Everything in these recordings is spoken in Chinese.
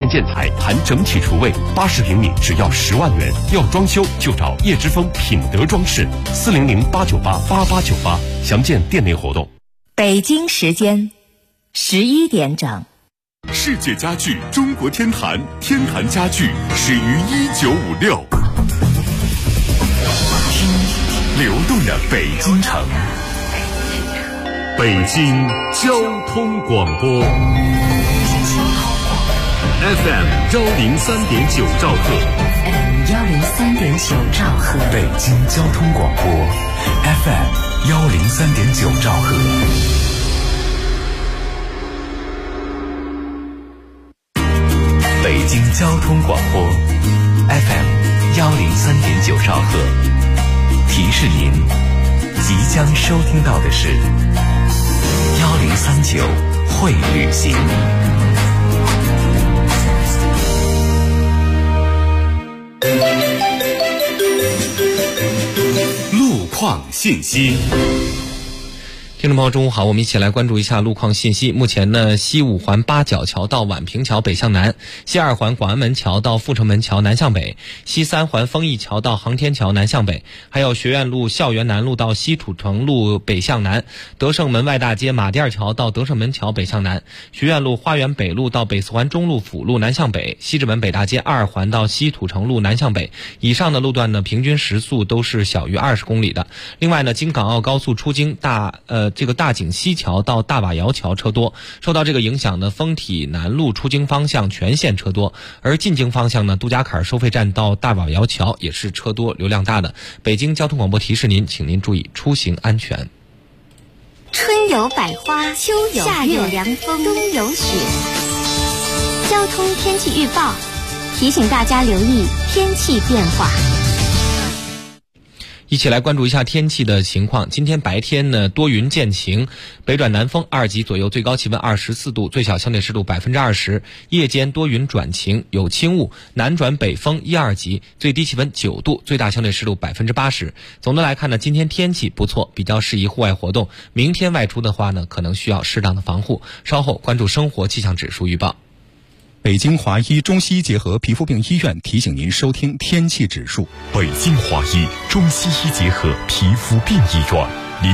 建材含整体厨卫，80平米只要10万元。要装修就找叶之峰品德装饰，400-898-8898，详见店内活动。 北京时间11点整。 世界家具中国天坛，天坛家具始于1956。流动的北京城，北京交通广播 FM 103.9兆赫 ，FM 103.9兆赫， 北京交通广播 FM 103.9兆赫。北京交通广播 FM 103.9兆赫，提示您即将收听到的是1039会旅行。路况信息。 听众朋友，中午好，我们一起来关注一下路况信息。目前呢，西5环八角桥到宛平桥北向南，西2环广安门桥到阜成门桥南向北，西3环丰益桥到航天桥南向北，还有学院路校园南路到西土城路北向南，德胜门外大街马甸桥到德胜门桥北向南，学院路花园北路到北4环中路辅路南向北，西直门北大街2环到西土城路南向北。以上的路段呢，平均时速都是小于20公里的。另外呢，京港澳高速出京大井西桥到大瓦窑桥车多，受到这个影响呢，丰体南路出京方向全线车多，而进京方向呢，杜家坎收费站到大瓦窑桥也是车多流量大的。北京交通广播提示您，请您注意出行安全。 春有百花，秋有夏有凉风，冬有雪。交通天气预报提醒大家留意天气变化。 一起来关注一下天气的情况。今天白天呢，多云见晴，北转南风2级左右，最高气温24度，最小相对湿度20%。夜间多云转晴，有轻雾，南转北风1、2级，最低气温9度，最大相对湿度80%。总的来看呢，今天天气不错，比较适宜户外活动。明天外出的话呢，可能需要适当的防护。稍后关注生活气象指数预报。 北京华医中西医结合皮肤病医院提醒您收听天气指数。 北京华医中西医结合皮肤病医院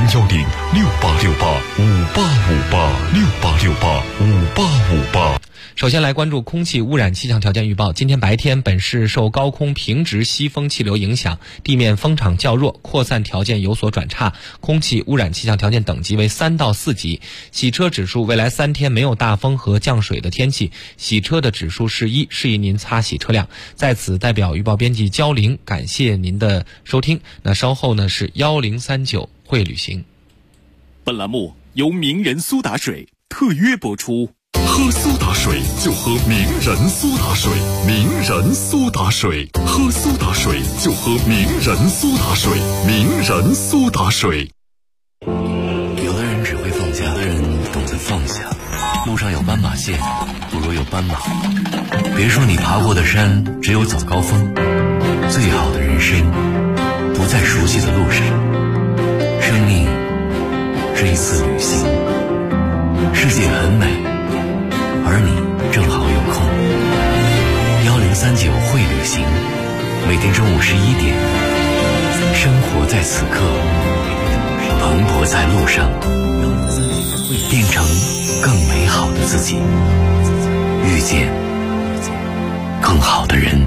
，010-6868-5858，6868-5858。 首先来关注空气污染气象条件预报。今天白天，本市受高空平直西风气流影响，地面风场较弱，扩散条件有所转差，空气污染气象条件等级为3到4级。洗车指数，未来3天没有大风和降水的天气，洗车的指数是1，适宜您擦洗车辆。在此代表预报编辑焦玲感谢您的收听。那稍后呢是1039会旅行。 本栏目由名人苏打水特约播出。喝苏打水就喝名人苏打水，名人苏打水，喝苏打水就喝名人苏打水，名人苏打水。 有的人只会放下，有的人懂得放下。路上有斑马线，不如有斑马。别说你爬过的山只有早高峰，最好的人生不在熟悉的路上。生命是一次旅行，世界很美，而你正好有空。1039会旅行，每天中午11点，生活在此刻，蓬勃在路上，变成更美好的自己，遇见更好的人。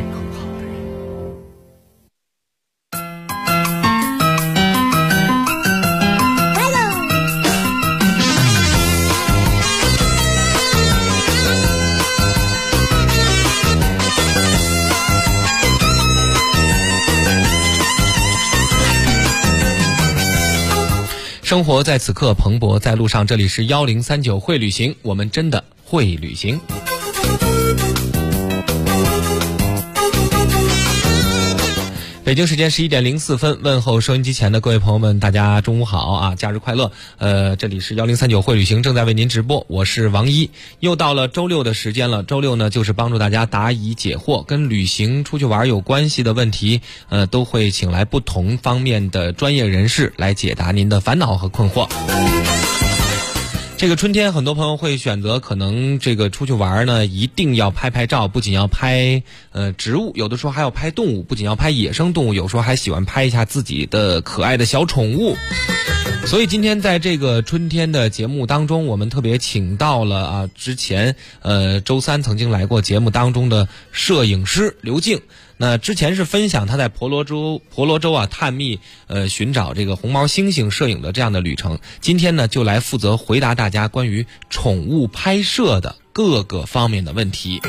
生活在此刻，蓬勃在路上。这里是1039会旅行，我们真的会旅行。北京时间11点04分，问候收音机前的各位朋友们，大家中午好啊，假日快乐。这里是1039会旅行正在为您直播，我是王一。又到了周六的时间了，周六呢就是帮助大家答疑解惑，跟旅行出去玩有关系的问题，都会请来不同方面的专业人士来解答您的烦恼和困惑。 这个春天很多朋友会选择可能这个出去玩呢，一定要拍照，不仅要拍植物，有的时候还要拍动物，不仅要拍野生动物，有时候还喜欢拍一下自己的可爱的小宠物。所以今天在这个春天的节目当中，我们特别请到了之前周三曾经来过节目当中的摄影师刘静。那之前是分享他在婆罗洲探秘寻找这个红毛猩猩摄影的这样的旅程。今天呢就来负责回答大家关于宠物拍摄的各个方面的问题。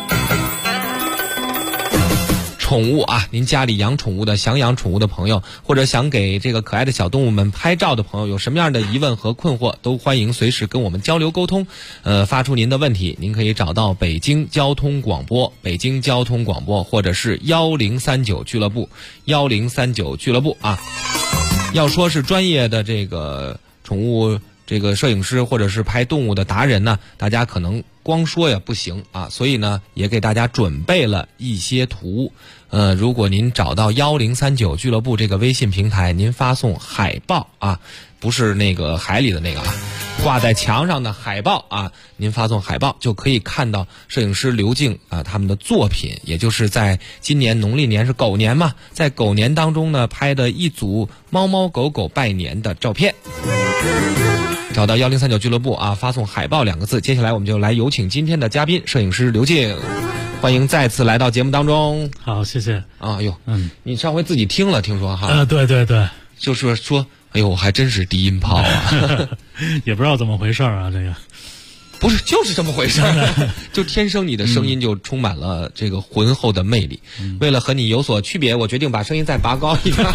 宠物您家里养宠物的，想养宠物的朋友，或者想给这个可爱的小动物们拍照的朋友，有什么样的疑问和困惑，都欢迎随时跟我们交流沟通。发出您的问题，您可以找到北京交通广播，或者是1039俱乐部，1039俱乐部要说是专业的这个宠物这个摄影师或者是拍动物的达人呢，大家可能光说也不行所以呢也给大家准备了一些图。如果您找到1039俱乐部这个微信平台，您发送海报不是那个海里的那个挂在墙上的海报您发送海报就可以看到摄影师刘静他们的作品，也就是在今年农历年是狗年嘛，在狗年当中呢拍的一组猫猫狗狗拜年的照片。找到1039俱乐部发送海报2个字。接下来我们就来有请今天的嘉宾摄影师刘静，欢迎再次来到节目当中。 好，谢谢。 你上回自己听了听说哈？ 对， 就是说哎呦还真是低音炮也不知道怎么回事这个不是就是这么回事就天生你的声音就充满了这个浑厚的魅力。为了和你有所区别，我决定把声音再拔高一点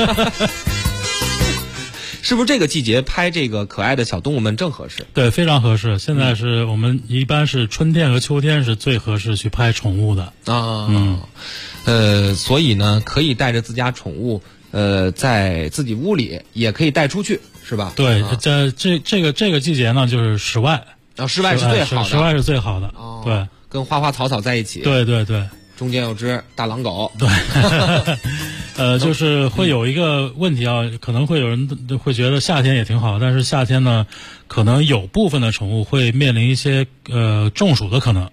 是不是这个季节拍这个可爱的小动物们正合适？ 对，非常合适。现在是我们一般是春天和秋天是最合适去拍宠物的所以呢可以带着自家宠物在自己屋里，也可以带出去，是吧？ 对，这个季节呢就是室外室外是最好的， 室外是最好的对， 跟花花草草在一起， 对， 中间有只大狼狗， 对就是会有一个问题可能会有人会觉得夏天也挺好，但是夏天呢可能有部分的宠物会面临一些中暑的可能。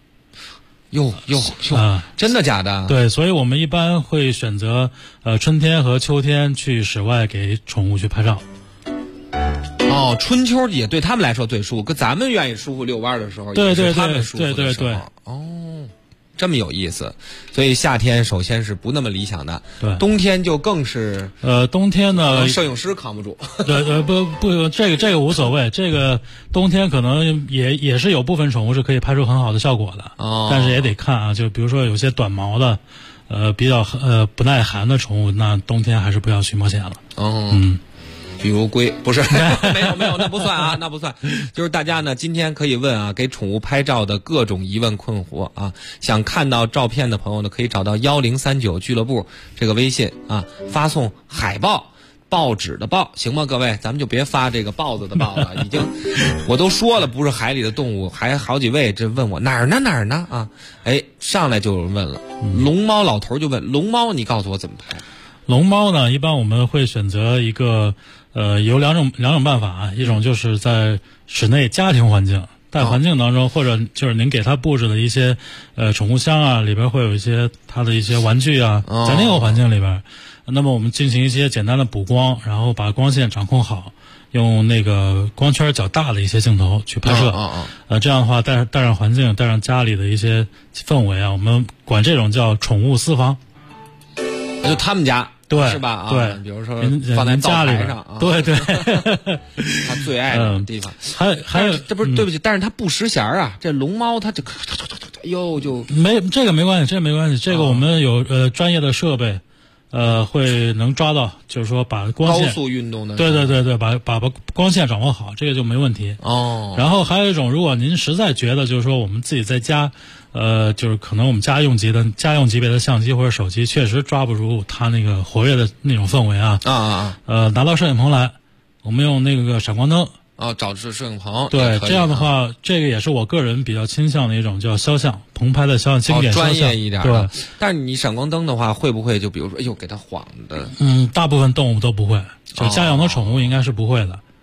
真的假的？ 对，所以我们一般会选择春天和秋天去室外给宠物去拍照。 春秋也对他们来说最舒服，跟咱们愿意舒服遛弯的时候， 对， 也是他们舒服的时候。这么有意思。所以夏天首先是不那么理想的， 对， 冬天就更是冬天呢摄影师扛不住。 对，不，这个无所谓。这个冬天可能也是有部分宠物是可以拍出很好的效果的，但是也得看就比如说有些短毛的比较不耐寒的宠物，那冬天还是不要去冒险了。 比如龟，不是没有，那不算那不算。就是大家呢今天可以问给宠物拍照的各种疑问困惑想看到照片的朋友呢，可以找到1039俱乐部这个微信发送海报，报纸的报，行吗？各位，咱们就别发这个豹子的豹了，已经我都说了不是海里的动物，还好几位这问我哪儿呢上来就有人问了，龙猫老头就问龙猫，你告诉我怎么拍？ 龙猫呢，一般我们会选择一个有两种办法一种就是在室内家庭环境大环境当中，或者就是您给它布置的一些宠物箱里边会有一些它的一些玩具在那个环境里边，那么我们进行一些简单的补光，然后把光线掌控好，用那个光圈较大的一些镜头去拍摄这样的话带上环境，带上家里的一些氛围我们管这种叫宠物私房， 就他们家对， 是吧？ 对， 比如说放在灶台上对， 他最爱的地方。还有，这不是对不起，但是他不识弦这龙猫它就这个没关系，这个我们有专业的设备，会能抓到，就是说把光线高速运动的， 对，把光线掌握好，这个就没问题。然后还有一种，如果您实在觉得就是说我们自己在家。就是可能我们家用级别的相机或者手机确实抓不住它那个活跃的那种氛围拿到摄影棚来，我们用那个闪光灯找摄影棚， 对，这样的话，这个也是我个人比较倾向的一种叫肖像棚拍的肖像，经典肖像， 专业一点的。 对，但是你闪光灯的话，会不会就比如说，给它晃的？ 大部分动物都不会，就家养的宠物应该是不会的。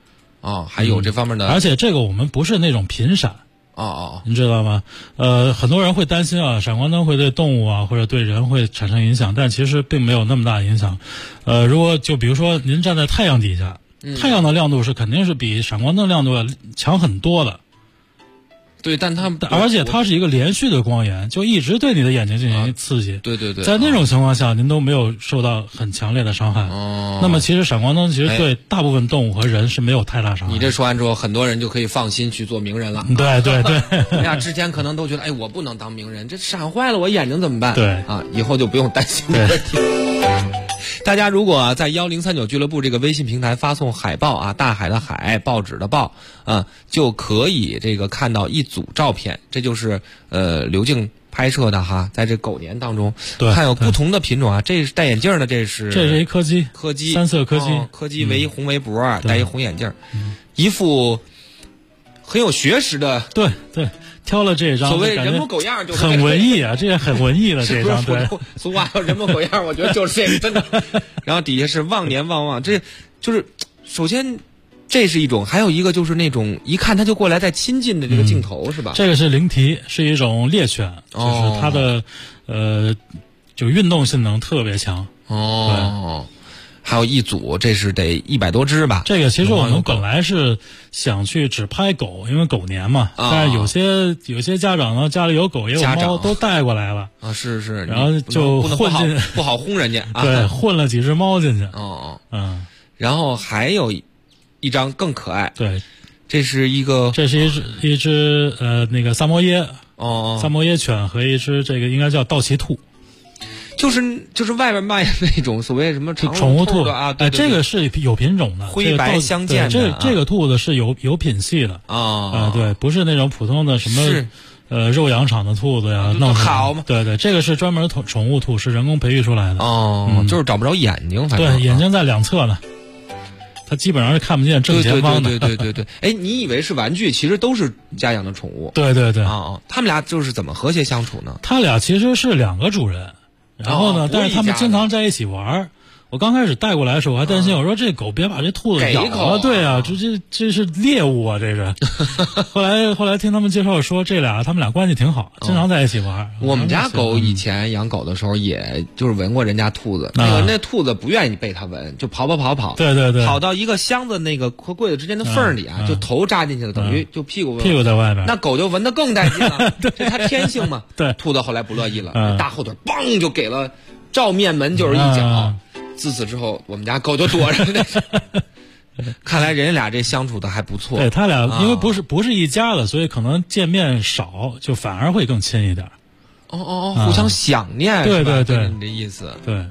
哦，还有这方面的， 而且这个我们不是那种频闪。你知道吗？很多人会担心啊，闪光灯会对动物啊或者对人会产生影响，但其实并没有那么大影响。如果就比如说您站在太阳底下，太阳的亮度是肯定是比闪光灯亮度强很多的。 对， 而且它是一个连续的光源，就一直对你的眼睛进行刺激。 对， 在那种情况下，您都没有受到很强烈的伤害。那么其实闪光灯其实对大部分动物和人是没有太大伤害。 你这说完之后，很多人就可以放心去做名人了。 对。 哎呀，之前可能都觉得，我不能当名人，这闪坏了我眼睛怎么办？ 对啊，以后就不用担心这个问题。大家如果在1039俱乐部这个微信平台发送海报啊，大海的海，报纸的报就可以这个看到一组照片，这就是刘静拍摄的哈，在这狗年当中，看有不同的品种啊，这是戴眼镜的，这是一柯基，三色柯基， 柯基红围脖，戴一红眼镜，一副很有学识的， 对，挑了这张， 所谓人模狗样，就很文艺啊，这也很文艺的这张，对， 俗话叫人模狗样，我觉得就是这个真的。然后底下是旺年旺旺，这就是首先这是一种，还有一个就是那种一看他就过来在亲近的这个镜头，是吧？ 这个是灵缇，是一种猎犬，就是它的就运动性能特别强。 还有一组，这是得100多只吧？ 这个其实我们本来是想去只拍狗，因为狗年嘛。但是有些家长呢，家里有狗也有猫，都带过来了啊。是， 然后就混进不好轰人家啊。 对，混了几只猫进去。 然后还有一张更可爱。 对， 这是一只那个萨摩耶萨摩耶犬和一只这个应该叫道奇兔。 就是外边卖那种所谓什么宠物兔啊， 对，这个是有品种的， 灰白相间的。这个兔子是有品系的对，不是那种普通的什么肉羊场的兔子呀，弄好嘛。 对，这个是专门宠物兔，是人工培育出来的。 就是找不着眼睛，反正对，眼睛在两侧呢，它基本上是看不见正前方的。 对。哎，你以为是玩具，其实都是家养的宠物。 对他们俩就是怎么和谐相处呢？ 他俩其实是2个主人。然后呢？但是他们经常在一起玩。我刚开始带过来的时候，我还担心，我说这狗别把这兔子咬了。对啊，这是猎物啊，这是。后来听他们介绍说，他们俩关系挺好，经常在一起玩。 我们家狗以前养狗的时候，也就是闻过人家兔子，那兔子不愿意被它闻，就跑。 对。 跑到一个箱子那个和柜子之间的缝里啊，就头扎进去了，等于就屁股在外边。 那狗就闻得更带劲了，这它天性嘛。 对。 兔子后来不乐意了，大后腿梆就给了照面门就是一脚。自此之后，我们家狗就躲着那是。看来人家俩这相处的还不错。 对，他俩因为不是一家的，所以可能见面少，就反而会更亲一点。 互相想念。 对， 你这意思。 对。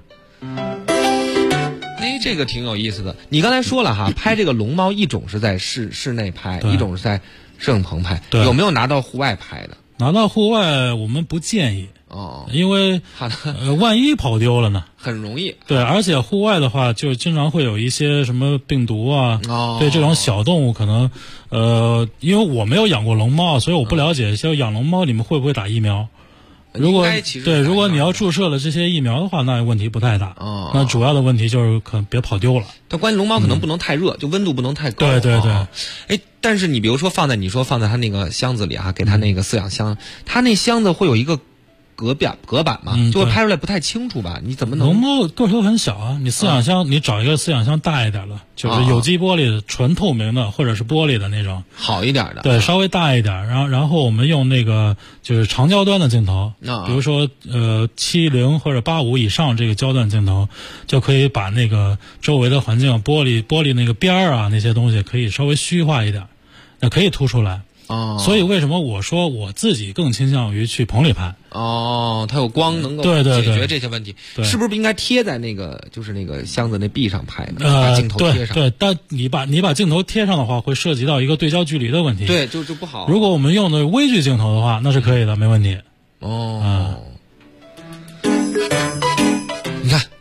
这个挺有意思的。你刚才说了哈，拍这个龙猫，一种是在室内拍，一种是在摄影棚拍。有没有拿到户外拍的？ 拿到户外我们不建议。因为万一跑丢了呢？ 很容易。 对，而且户外的话，就经常会有一些什么病毒啊。对这种小动物可能，因为我没有养过龙猫，所以我不了解。像养龙猫，你们会不会打疫苗？如果你要注射了这些疫苗的话，那问题不太大。那主要的问题就是可能别跑丢了。 但关键龙猫可能不能太热，就温度不能太高。 对。 哎，但是你比如说放在它那个箱子里啊，给它那个饲养箱，它那箱子会有一个隔板嘛，就会拍出来不太清楚吧？你怎么能？ 龙猫个头很小啊，你饲养箱你找一个饲养箱大一点的，就是有机玻璃的、纯透明的，或者是玻璃的那种好一点的。 对，稍微大一点。然后我们用那个就是长焦端的镜头，比如说70或者85以上这个焦段镜头，就可以把那个周围的环境玻璃那个边儿啊那些东西可以稍微虚化一点，那可以凸出来。所以为什么我说我自己更倾向于去棚里拍？ 它有光能够解决这些问题。是不是应该贴在那个就是那个箱子那壁上拍的？把镜头贴上。 对，但你把镜头贴上的话，会涉及到一个对焦距离的问题。 对，就不好。 如果我们用的微距镜头的话，那是可以的，没问题。 你看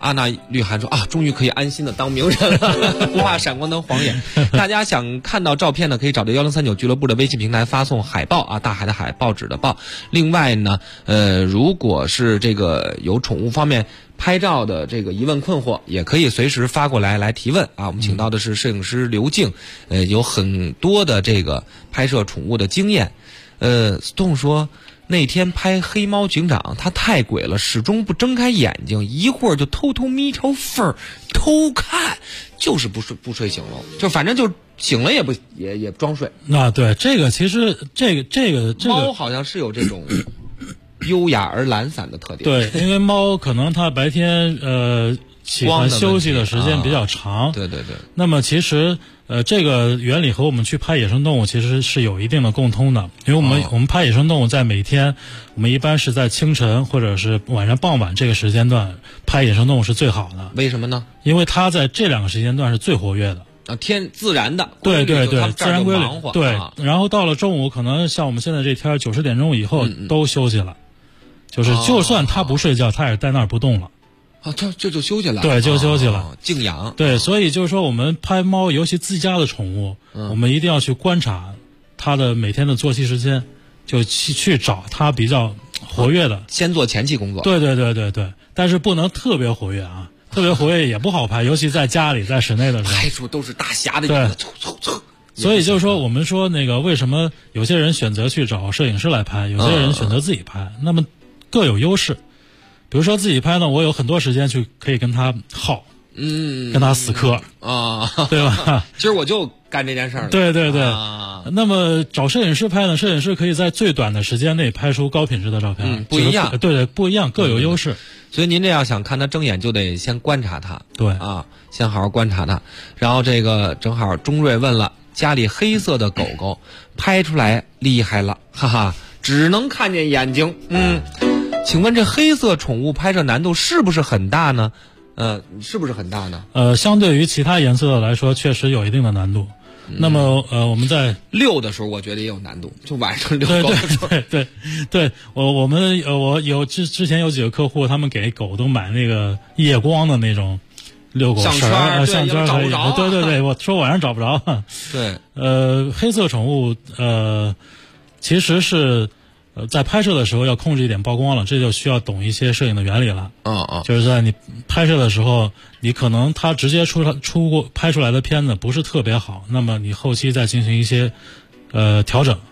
阿娜绿涵说啊，终于可以安心的当名人了，不怕闪光灯晃眼。大家想看到照片呢，可以找到1039俱乐部的微信平台发送海报啊，大海的海，报纸的报。另外呢，如果是这个有宠物方面拍照的这个疑问困惑，也可以随时发过来提问啊。我们请到的是摄影师刘静，有很多的这个拍摄宠物的经验。Stone 说那天拍黑猫警长，他太鬼了，始终不睁开眼睛，一会儿就偷偷眯朝缝儿偷看，就是不睡醒了，就反正就醒了也装睡。 对，这个其实这个猫好像是有这种优雅而懒散的特点。 对，因为猫可能它白天喜欢休息的时间比较长。 对。 那么其实这个原理和我们去拍野生动物其实是有一定的共通的，因为我们拍野生动物在每天，我们一般是在清晨或者是晚上傍晚这个时间段拍野生动物是最好的。 为什么呢？ 因为它在这2个时间段是最活跃的。 自然的， 对，自然规律，对。然后到了中午，可能像我们现在这天90点钟以后都休息了，就算它不睡觉，它也在那儿不动了。 这就休息了。 对，就休息了， 静养。 对，所以就是说，我们拍猫，尤其自家的宠物，我们一定要去观察它的每天的作息时间，就去找它比较活跃的， 先做前期工作。 对，但是不能特别活跃啊。特别活跃也不好拍，尤其在家里，在室内的时候， 拍出都是大侠的样子，凑。 所以就是说，我们说那个为什么有些人选择去找摄影师来拍，有些人选择自己拍，那么各有优势。比如说自己拍呢，我有很多时间可以跟他耗，跟他死磕啊， 对吧？ 今儿我就干这件事儿了。 对。那么找摄影师拍呢，摄影师可以在最短的时间内拍出高品质的照片。 不一样。 对，不一样，各有优势。 所以您这要想看他睁眼，就得先观察他。 对啊，先好好观察他。然后这个正好钟瑞问了，家里黑色的狗狗拍出来厉害了，哈哈，只能看见眼睛。请问这黑色宠物拍摄难度是不是很大呢？是不是很大呢？ 相对于其他颜色的来说，确实有一定的难度。那么我们在遛的时候，我觉得也有难度，就晚上遛狗的时候。 对，我有之前有几个客户，他们给狗都买那个夜光的那种遛狗绳，项圈找不着。 对，我说晚上找不着。 对， 黑色宠物其实是在拍摄的时候要控制一点曝光了，这就需要懂一些摄影的原理了。就是在你拍摄的时候，你可能它直接拍出来的片子不是特别好，那么你后期再进行一些调整。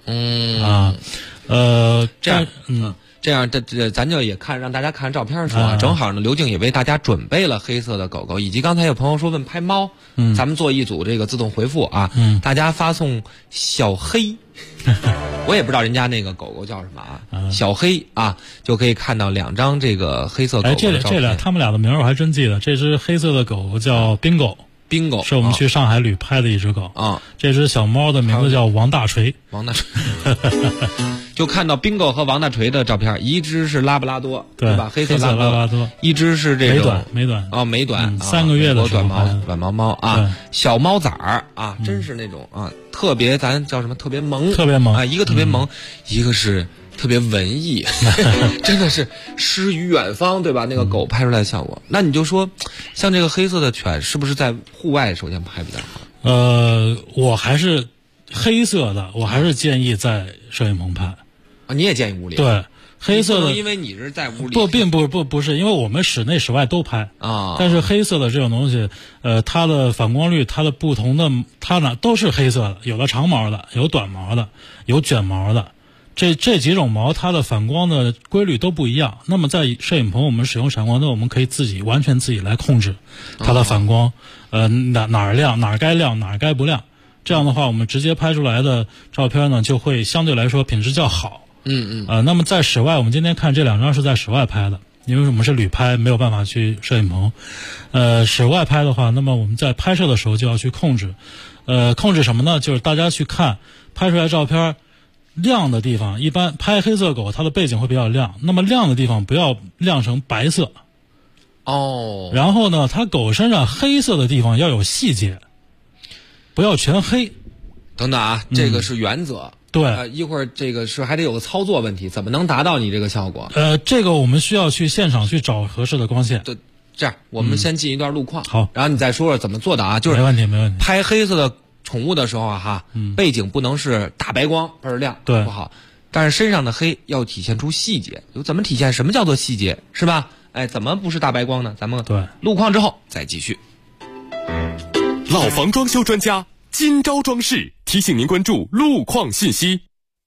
这样咱就也让大家看照片说正好呢，刘静也为大家准备了黑色的狗狗，以及刚才有朋友说问拍猫，咱们做一组这个自动回复啊，大家发送小黑。我也不知道人家那个狗狗叫什么啊，小黑啊，就可以看到2张这个黑色狗狗的照片。 他们俩的名我还真记得，这只黑色的狗叫Bingo，是我们去上海旅拍的一只狗啊。 这只小猫的名字叫王大锤。 就看到 Bingo 和王大锤的照片，一只是拉布拉多，对吧？黑色拉布拉多，一只是这种美短美短 ，3个月的短毛猫啊，小猫崽儿啊，真是那种啊，特别咱叫什么？特别萌啊，一个特别萌，一个是特别文艺，真的是诗与远方，对吧？那个狗拍出来的效果，那你就说，像这个黑色的犬，是不是在户外首先拍比较好？ 我还是黑色的，我还是建议在摄影棚拍。 你也建议屋里？ 对，黑色的， 因为你是在屋里。 并不是，因为我们室内室外都拍啊。 但是黑色的这种东西，它的反光率，它的不同的，它呢都是黑色的，有的长毛的，有短毛的，有卷毛的。这几种毛，它的反光的规律都不一样。那么在摄影棚，我们使用闪光灯，我们可以完全自己来控制它的反光，哪儿亮，哪儿该亮，哪儿该不亮。这样的话，我们直接拍出来的照片呢，就会相对来说品质较好。那么在室外，我们今天看这2张是在室外拍的，因为我们是旅拍，没有办法去摄影棚。室外拍的话，那么我们在拍摄的时候就要去控制，控制什么呢？就是大家去看拍出来照片亮的地方，一般拍黑色狗它的背景会比较亮，那么亮的地方不要亮成白色。然后呢，它狗身上黑色的地方要有细节，不要全黑。 等等啊，这个是原则。 对， 一会儿这个是还得有个操作问题，怎么能达到你这个效果？ 这个我们需要去现场去找合适的光线。 对， 这样我们先进一段路况， 好， 然后你再说说怎么做的啊？就是没问题，没问题。 拍黑色的宠物的时候啊，哈，背景不能是大白光倍儿亮， 对， 不好。但是身上的黑要体现出细节，怎么体现？什么叫做细节？是吧？哎，怎么不是大白光呢？咱们对路况之后再继续。 老房装修专家金招装饰提醒您关注路况信息。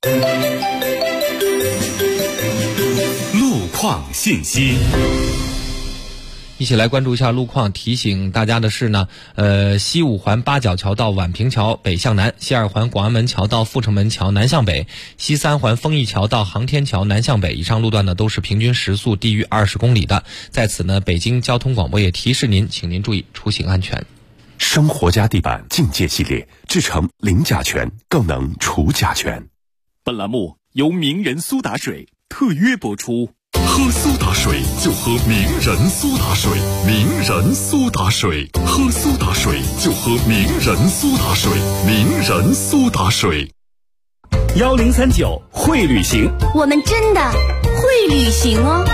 路况信息。 一起来关注一下路况。提醒大家的是呢，西五环八角桥到宛平桥北向南，西二环广安门桥到阜成门桥南向北，西三环丰益桥到航天桥南向北，以上路段呢都是平均时速低于20公里的。在此呢，北京交通广播也提示您，请您注意出行安全。 生活家地板境界系列制成零甲醛，更能除甲醛。本栏目由名人苏打水特约播出。 喝苏打水就喝名人苏打水，名人苏打水，喝苏打水就喝名人苏打水，名人苏打水。 1039会旅行， 我们真的会旅行哦。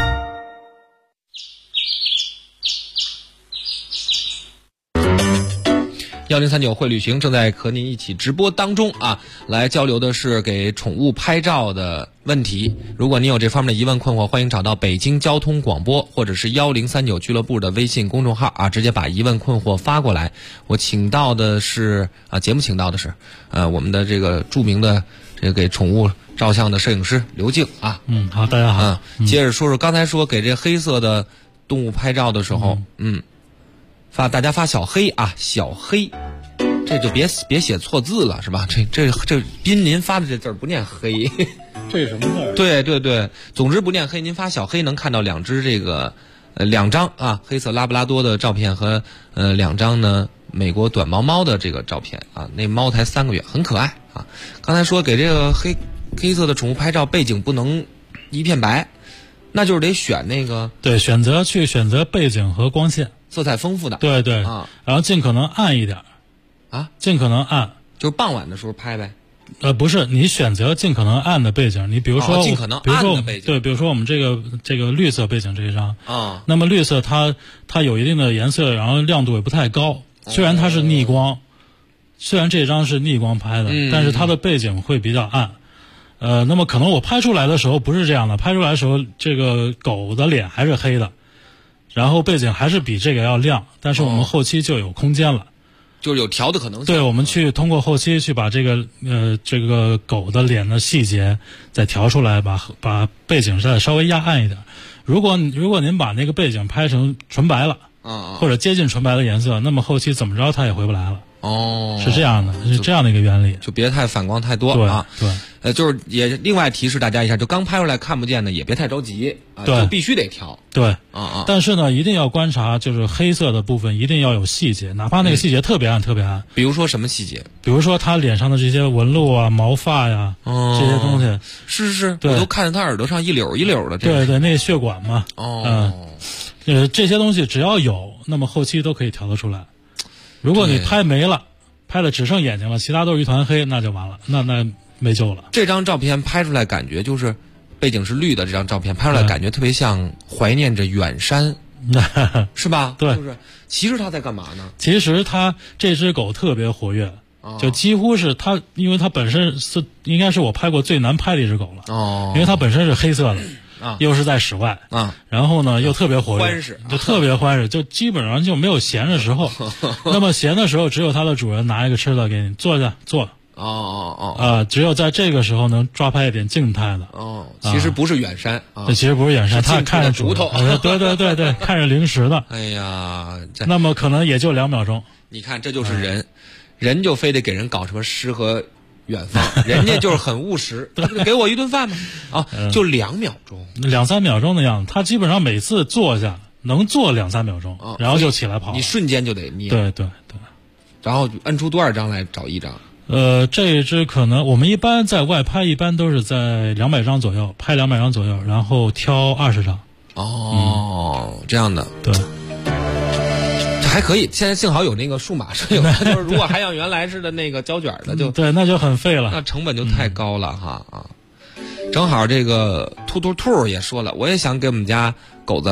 1039会旅行正在和您一起直播当中啊，来交流的是给宠物拍照的问题。如果您有这方面的疑问困惑，欢迎找到北京交通广播或者是1039俱乐部的微信公众号啊，直接把疑问困惑发过来。我请到的是节目请到的是我们的这个著名的这个给宠物照相的摄影师刘静啊。 好，大家好。 接着说说刚才说给这黑色的动物拍照的时候，大家发小黑啊，小黑，这就别写错字了，是吧？这宾您发的这字儿不念黑， 这是什么字儿？ 对，总之不念黑。您发小黑能看到两只这个2张啊黑色拉布拉多的照片和2张呢美国短毛猫的这个照片啊，那猫才3个月，很可爱啊。刚才说给这个黑色的宠物拍照，背景不能一片白，那就是得选那个对，选择背景和光线。 色彩丰富的， 对然后尽可能暗一点啊， 尽可能暗， 就是傍晚的时候拍呗。 不是，你选择尽可能暗的背景，你比如说， 尽可能暗的背景， 对，比如说我们这个绿色背景这一张啊， 那么绿色它有一定的颜色，然后亮度也不太高，虽然它是逆光，虽然这张是逆光拍的，但是它的背景会比较暗。那么可能我拍出来的时候不是这样的，拍出来的时候这个狗的脸还是黑的。然后背景还是比这个要亮，但是我们后期就有空间了， 就是有调的可能性。 对，我们去通过后期去把这个狗的脸的细节再调出来，把背景再稍微压暗一点。如果您把那个背景拍成纯白了，或者接近纯白的颜色，那么后期怎么着它也回不来了。是这样的，是这样的一个原理， 就别太反光太多啊。 对， 就是也另外提示大家一下，就刚拍出来看不见的也别太着急啊，就必须得调。 对，但是呢，一定要观察，就是黑色的部分一定要有细节，哪怕那个细节特别暗，特别暗。 比如说什么细节？ 比如说他脸上的这些纹路啊、毛发呀，这些东西。 是，我都看见他耳朵上一绺一绺的。 对，那血管嘛。这些东西只要有，那么后期都可以调得出来。如果你拍没了，拍的只剩眼睛了，其他都是一团黑，那就完了，那没救了。 这张照片拍出来感觉就是背景是绿的，这张照片拍出来感觉特别像怀念着远山，是吧？ 对， 就是其实他在干嘛呢？ 其实这只狗特别活跃，就几乎是它，因为它本身应该是我拍过最难拍的一只狗了。因为它本身是黑色的。又是在室外然后呢又特别活跃，就特别欢实，就基本上就没有闲的时候。那么闲的时候，只有它的主人拿一个吃的给你坐下坐。只有在这个时候能抓拍一点静态的。 其实不是远山其实不是远山，它看着竹头。 对，看着零食的。 哎呀， 那么可能也就2秒钟。 你看，这就是人就非得给人搞什么诗和远方，人家就是很务实，给我一顿饭吧就2秒钟 ，2、3秒钟的样子。他基本上每次坐下能坐2、3秒钟，然后就起来跑。 你瞬间就得捏。 对。 然后摁出多少张来找一张？ 这一只可能我们一般在外拍，一般都是在200张左右，拍200张左右，然后挑20张。 这样的。 对。 还可以，现在幸好有那个数码摄影，就是如果还像原来似的那个胶卷的，就对，那就很费了， 那成本就太高了正好这个兔也说了，我也想给我们家狗子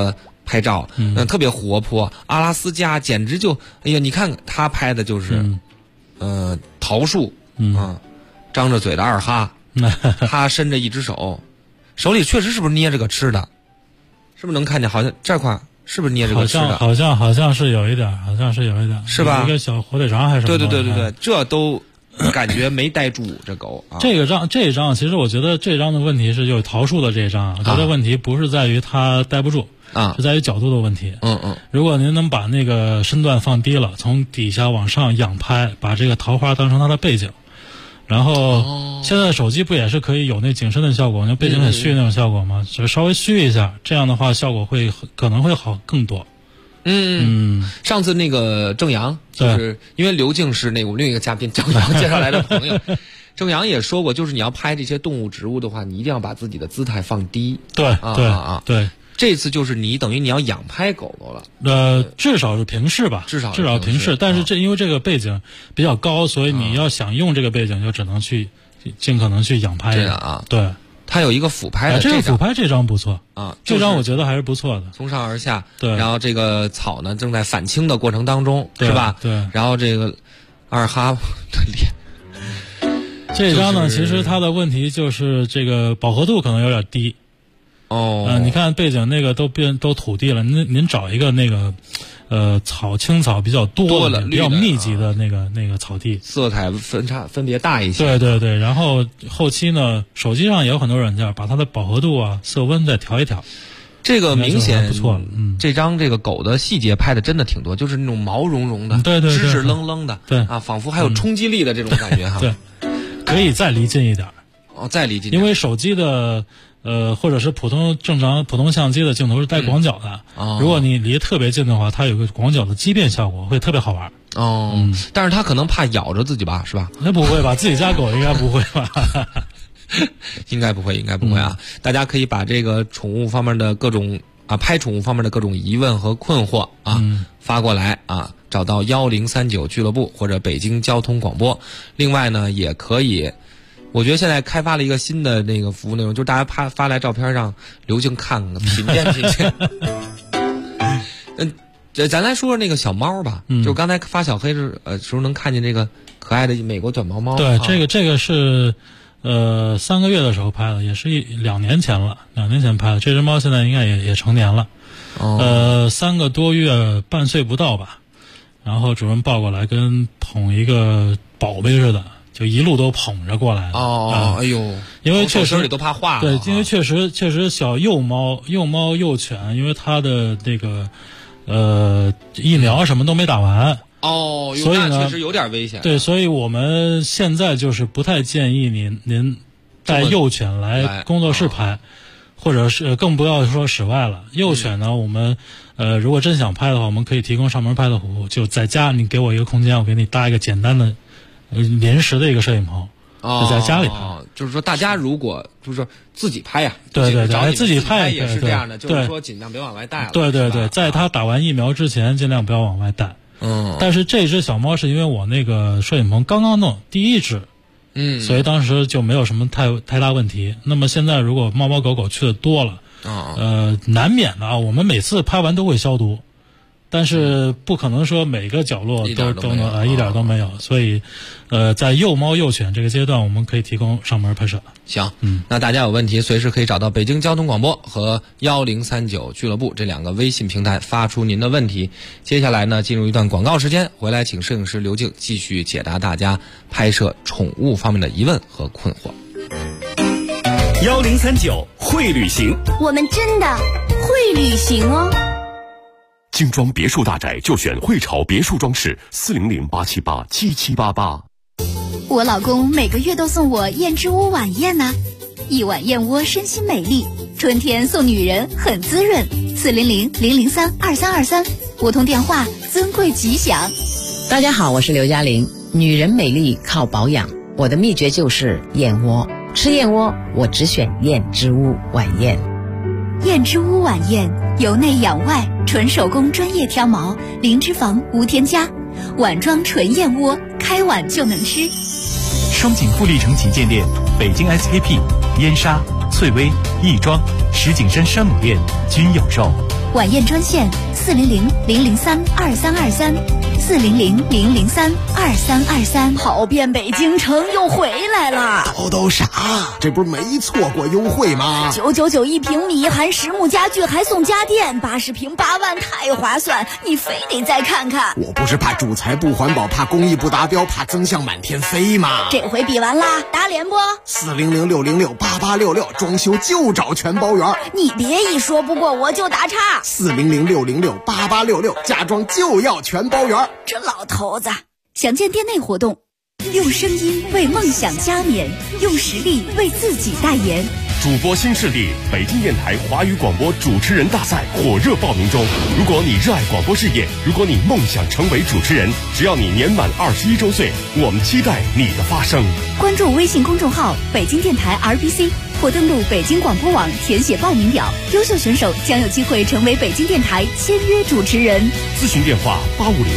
拍照，特别活泼。阿拉斯加简直就，哎呀，你看他拍的就是，桃树，张着嘴的二哈，他伸着一只手，手里确实是不是捏着个吃的，是不是能看见？好像这块是不是捏着个吃的？ 好像是有一点， 是吧？ 一个小火腿肠还是什么？ 对，这都感觉没带住这狗啊。 这一张，其实我觉得这张的问题是就是桃树的这一张，我觉得问题不是在于它待不住。是在于角度的问题。如果您能把那个身段放低了，从底下往上仰拍，把这个桃花当成它的背景，然后现在手机不也是可以有那景深的效果，那背景很虚那种效果吗？只是稍微虚一下，这样的话效果可能会好更多。 上次那个郑阳，就是因为刘静是那我们另一个嘉宾郑阳介绍来的朋友。郑阳也说过，就是你要拍这些动物植物的话，你一定要把自己的姿态放低。 对。 这次就是等于你要仰拍狗狗了。 至少是平视吧，至少平视。但是因为这个背景比较高，所以你要想用这个背景，就只能去尽可能去仰拍。 这样啊， 对。 它有一个俯拍的， 这个俯拍这张不错啊， 这张我觉得还是不错的， 从上而下。 对。 然后这个草呢正在反青的过程当中，是吧？ 对。 然后这个二哈的脸， 这张呢，其实它的问题就是这个饱和度可能有点低。你看背景那个都土地了，您找一个那个青草比较多的、比较密集的那个草地， 色彩分别大一些。 对。然后后期呢，手机上也有很多软件把它的饱和度啊、色温再调一调。 这个明显不错了。 这张这个狗的细节拍的真的挺多，就是那种毛茸茸的， 对， 湿湿愣愣的， 对啊，仿佛还有冲击力的这种感觉哈。 对，可以再离近一点。 再离近一点。 因为手机的。或者是普通相机的镜头是带广角的。如果你离特别近的话，它有个广角的畸变效果，会特别好玩。 但是它可能怕咬着自己吧，是吧？ 那不会吧？自己家狗应该不会吧？ 应该不会啊！大家可以把这个宠物方面的各种拍宠物方面的各种疑问和困惑发过来找到1039俱乐部或者北京交通广播。另外呢，也可以。我觉得现在开发了一个新的那个服务内容，就是大家发来照片让刘静看看品鉴进去。咱来说说那个小猫吧，就刚才发小黑时候能看见这个可爱的美国短毛猫。 对，这个是3个月的时候拍的，也是2年前了，2年前拍的。这只猫现在应该也成年了，3个多月半岁不到吧。然后主人抱过来跟捧一个宝贝似的。就一路都捧着过来了。 哎呦， 因为确实里都怕化了。 对，因为确实小幼猫幼犬，因为它的这个疫苗什么都没打完。 所以呢确实有点危险。 对，所以我们现在就是不太建议您带幼犬来工作室拍，或者是更不要说室外了。幼犬呢，我们如果真想拍的话，我们可以提供上门拍的服务，就在家你给我一个空间，我给你搭一个简单的。临时的一个摄影棚，就在家里拍。 就是说，大家如果就是说自己拍呀， 对， 自己拍也是这样的，就是说尽量别往外带了。 对，在他打完疫苗之前，尽量不要往外带。但是这只小猫是因为我那个摄影棚刚刚弄第一只，所以当时就没有什么太大问题。那么现在如果猫猫狗狗去的多了，难免的我们每次拍完都会消毒。但是不可能说每个角落都能一点都没有，所以在幼猫幼犬这个阶段，我们可以提供上门拍摄。 行，那大家有问题随时可以找到北京交通广播和1039俱乐部这2个微信平台发出您的问题。接下来呢，进入一段广告时间，回来请摄影师刘静继续解答大家拍摄宠物方面的疑问和困惑。 1039会旅行， 我们真的会旅行哦。 精装别墅大宅就选汇潮别墅装饰，400-878-7788。 我老公每个月都送我燕之屋晚宴呢，一碗燕窝身心美丽，春天送女人很滋润。400-003-2323，拨通电话，尊贵吉祥。 大家好，我是刘嘉玲。女人美丽靠保养，我的秘诀就是燕窝。吃燕窝，我只选燕之屋晚宴。 燕之屋晚宴，由内养外，纯手工专业挑毛，零脂肪无添加，碗装纯燕窝，开碗就能吃。 双井富力城旗舰店、北京 SKP、燕莎、翠微、亦庄、石景山山姆店均有售。 晚宴专线400-003-2323，400-003-2323。跑遍北京城又回来了。 都啥？这不是没错过优惠吗 ？999一平米，含实木家具还送家电，80平8万，太划算！你非得再看看。 我不是怕主材不环保，怕工艺不达标，怕增项满天飞吗？ 这回比完啦，打脸不？400-606-8866，装修就找全包圆。你别一说不过我就打岔。 400-606-8866，家装就要全包圆。 这老头子，详见店内活动。用声音为梦想加冕，用实力为自己代言。 主播新势力，北京电台华语广播主持人大赛火热报名中。如果你热爱广播事业，如果你梦想成为主持人，只要你年满21周岁，我们期待你的发声。 关注微信公众号北京电台 RBC， 或登录北京广播网填写报名表，优秀选手将有机会成为北京电台签约主持人。 咨询电话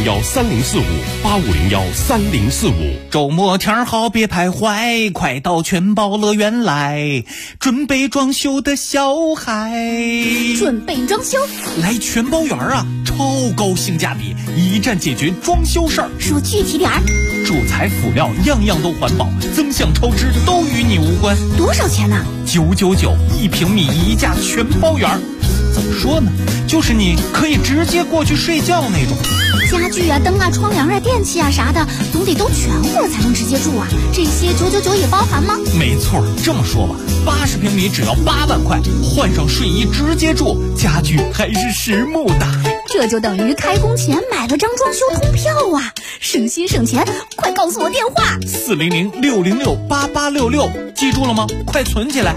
85013045，85013045。 周末天好别徘徊，快到全包乐园来，准备装修的小孩。 准备装修？ 来全包园啊，超高性价比，一站解决装修事儿。 说具体点儿。 主材辅料样样都环保，增项超支都与你无关。 多少钱呢 ？999一平米一价全包圆。怎么说呢？就是你可以直接过去睡觉那种。 家具啊、灯啊、窗帘啊、电器啊啥的，总得都全乎才能直接住啊。这些999也包含吗？ 没错，这么说吧，80平米只要8万块，换上睡衣直接住，家具还是实木的。 这就等于开工前买了张装修通票啊！省心省钱，快告诉我电话 ！400-606-8866，记住了吗？快存起来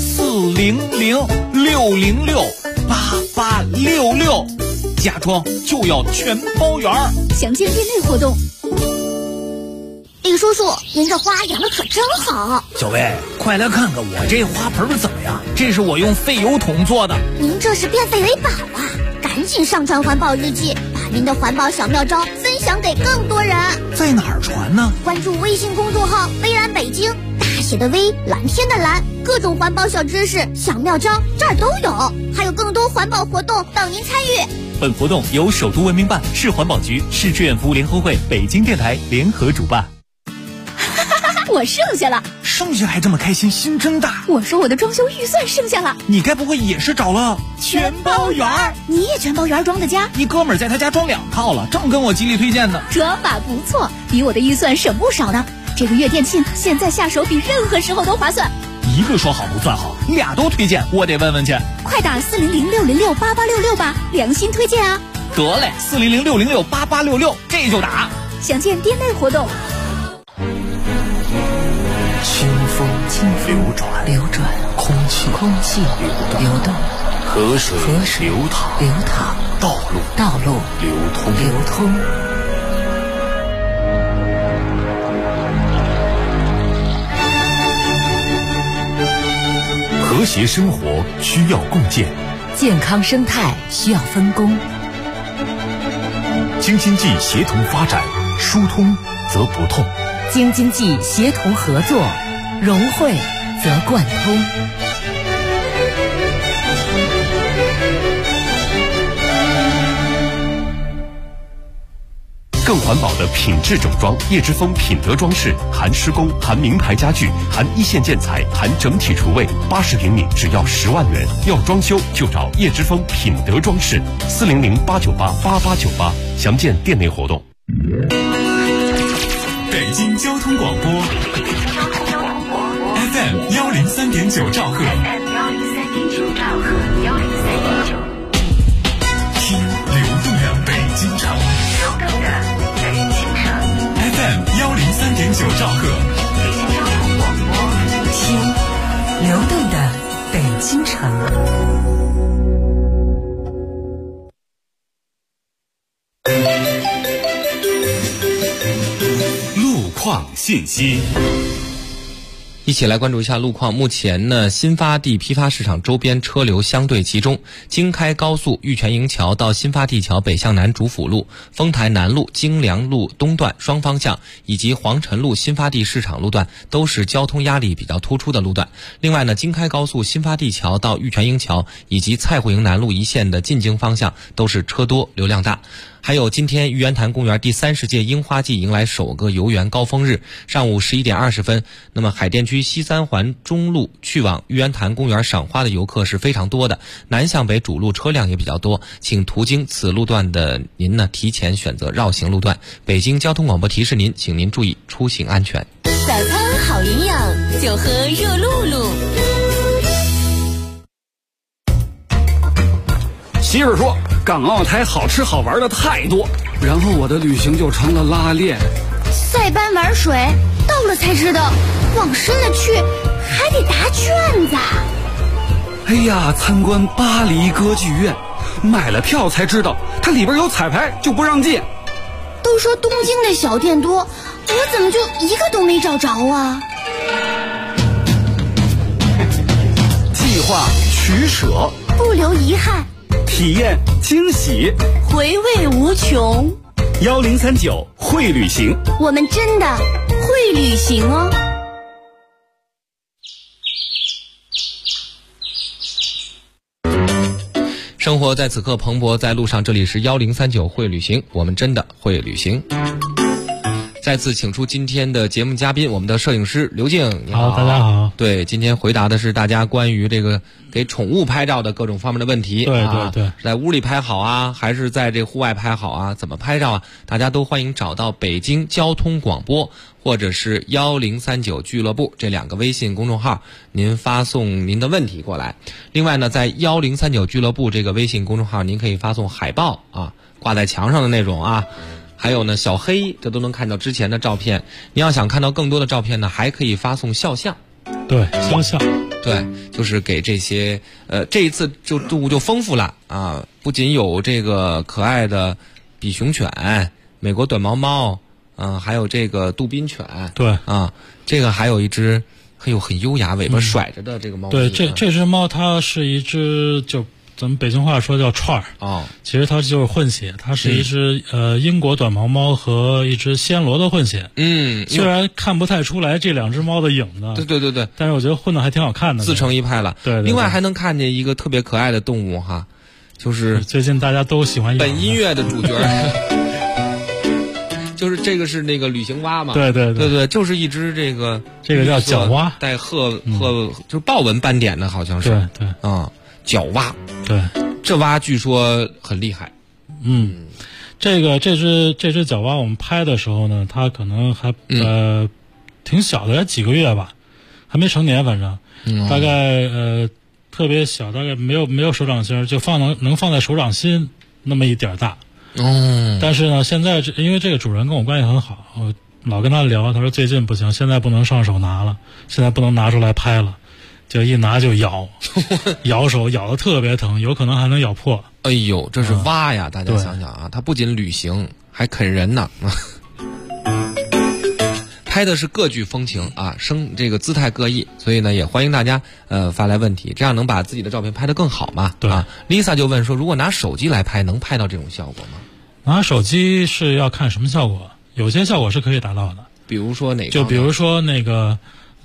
！400-606-8866，家装就要全包圆。 详见店内活动。 李叔叔，您这花养的可真好。 小薇，快来看看我这花盆怎么样？这是我用废油桶做的。 您这是变废为宝啊！赶紧上传环保日记，把您的环保小妙招分享给更多人。 在哪儿传呢？ 关注微信公众号微然北京，大写的微，蓝天的蓝，各种环保小知识、小妙招这儿都有，还有更多环保活动等您参与。 本活动由首都文明办、市环保局、市志愿服务联合会、北京电台联合主办。 我剩下了， 剩下还这么开心，心真大。 我说我的装修预算剩下了， 你该不会也是找了全包圆？你也全包圆装的家？ 一哥们儿在他家装2套了，正跟我极力推荐呢。 这码不错，比我的预算省不少呢。这个月店庆，现在下手比任何时候都划算。 一个说好不算好，俩都推荐，我得问问去。 快打400-606-8866吧，良心推荐啊！ 得嘞，400-606-8866，这就打。 详见店内活动。 清风流转，空气流动，河水流淌，道路流通。 和谐生活需要共建， 健康生态需要分工。 京津冀协同发展，疏通则不痛。 京津冀协同合作，融汇则贯通。 更环保的品质整装，叶之峰品德装饰，含施工，含名牌家具，含一线建材，含整体厨卫，80平米只要10万元。要装修就找叶之峰品德装饰，400-898-8898，详见店内活动。 北京交通广播 FM 103.9兆赫，听流动的北京城。FM 103.9兆赫， 北京交通广播，听流动的北京城。 路况信息。 一起来关注一下路况。目前呢，新发地批发市场周边车流相对集中，京开高速玉泉营桥到新发地桥北向南主辅路、丰台南路、京良路东段双方向以及黄辰路新发地市场路段都是交通压力比较突出的路段。另外呢，京开高速新发地桥到玉泉营桥以及蔡户营南路一线的进京方向都是车多流量大。还有今天玉渊潭公园第30届樱花季迎来首个游园高峰日，上午11点20分，那么海淀区西三环中路去往玉渊潭公园赏花的游客是非常多的，南向北主路车辆也比较多，请途经此路段的您呢提前选择绕行路段。北京交通广播提示您，请您注意出行安全。 早餐好营养，就喝热露露。 媳妇说港澳台好吃好玩的太多，然后我的旅行就成了拉练。 塞班玩水，到了才知道，往深了去还得答卷子。 哎呀，参观巴黎歌剧院，买了票才知道它里边有彩排，就不让进。 都说东京的小店多，我怎么就一个都没找着啊？ 计划取舍， 不留遗憾， 体验惊喜， 回味无穷。 1039会旅行， 我们真的会旅行哦。 生活在此刻蓬勃在路上，这里是1039会旅行，我们真的会旅行。再次请出今天的节目嘉宾，我们的摄影师刘静。你好， 大家好。 对，今天回答的是大家关于这个给宠物拍照的各种方面的问题。 对对对， 是在屋里拍好啊，还是在这户外拍好啊？怎么拍照啊？大家都欢迎找到北京交通广播或者是1039俱乐部这2个微信公众号，您发送您的问题过来。另外呢，在1039俱乐部这个微信公众号，您可以发送海报啊，挂在墙上的那种啊。还有呢，小黑，这都能看到之前的照片。您要想看到更多的照片呢，还可以发送肖像。 对，肖像。 对，就是给这些这一次就动物就丰富了啊，不仅有这个可爱的比熊犬、美国短毛猫，还有这个杜宾犬。 对啊，这个还有一只很优雅尾巴甩着的这个猫。 对，这只猫它是一只就。咱们北京话说叫串儿哦， 其实它就是混血，它是一只英国短毛猫和一只暹罗的混血。虽然看不太出来这2只猫的影子， 对， 但是我觉得混的还挺好看的， 自成一派了。 对， 另外还能看见一个特别可爱的动物哈，就是最近大家都喜欢本音乐的主角。就是这个是那个旅行蛙嘛？ 对， 就是一只这个叫角蛙， 带褐就是豹纹斑点的，好像是。 对啊。角蛙， 对， 这蛙据说很厉害。 这只角蛙我们拍的时候呢，它可能还挺小的，几个月吧，还没成年，反正大概特别小，大概没有手掌心，就能放在手掌心那么一点大。但是呢，现在因为这个主人跟我关系很好，我老跟他聊，他说最近不行，现在不能上手拿了，现在不能拿出来拍了。就一拿就咬手，咬得特别疼，有可能还能咬破。 哎呦，这是蛙呀！大家想想啊，它不仅旅行，还啃人呢。拍的是各具风情啊，这个姿态各异，所以呢，也欢迎大家发来问题，这样能把自己的照片拍得更好嘛。 对啊 ，Lisa 就问说，如果拿手机来拍，能拍到这种效果吗？ 拿手机是要看什么效果，有些效果是可以达到的。 比如说哪个？ 就比如说那个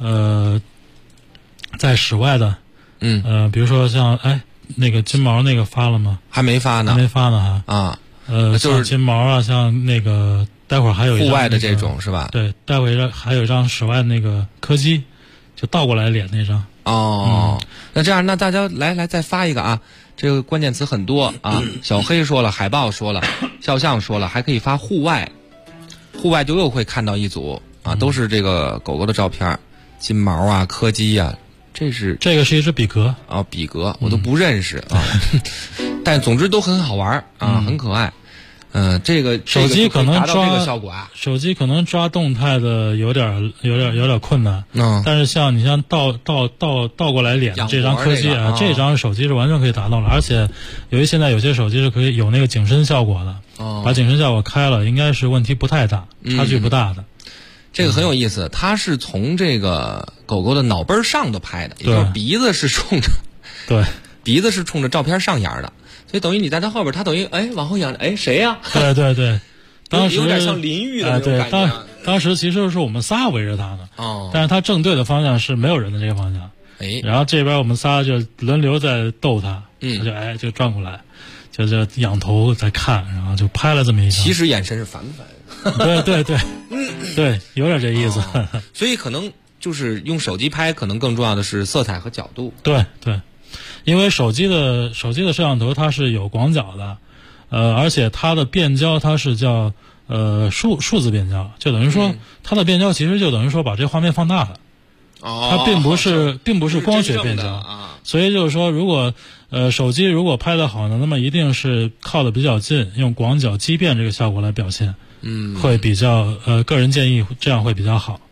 在室外的，比如说像那个金毛那个发了吗？ 还没发呢哈啊，就是金毛啊，像那个待会儿还有一张户外的这种是吧？ 对，待会儿还有一张室外的那个柯基，就倒过来脸那张。 那这样，那大家来再发一个啊，这个关键词很多啊，小黑说了，海报说了，肖像说了，还可以发户外就又会看到一组啊，都是这个狗狗的照片，金毛啊，柯基啊。这个是一只比格啊，比格我都不认识啊，但总之都很好玩啊，很可爱。这个手机可能达到这个效果啊， 手机可能抓动态的有点困难。但是像你倒过来脸这张柯基啊，这张手机是完全可以达到了，而且由于现在有些手机是可以有那个景深效果的，把景深效果开了，应该是问题不太大，差距不大的。 这个很有意思，它是从这个狗狗的脑杯上头拍的，也就是鼻子是冲着， 对， 鼻子是冲着照片上沿的，所以等于你在它后边，它等于往后仰，谁呀？ 对对对，当时有点像淋浴的那种感觉。 当时其实是我们仨围着它呢，但是它正对的方向是没有人的这个方向，然后这边我们仨就轮流在逗它，它就转过来，就仰头在看，然后就拍了这么一张。 其实眼神是反反。 对对对，对，有点这意思。 所以可能就是用手机拍，可能更重要的是色彩和角度。 对对，因为手机的摄像头它是有广角的，而且它的变焦它是叫数字变焦，就等于说它的变焦其实就等于说把这画面放大了。它并不是光学变焦，所以就是说，如果手机如果拍得好呢，那么一定是靠得比较近，用广角畸变这个效果来表现。会比较个人建议这样会比较好。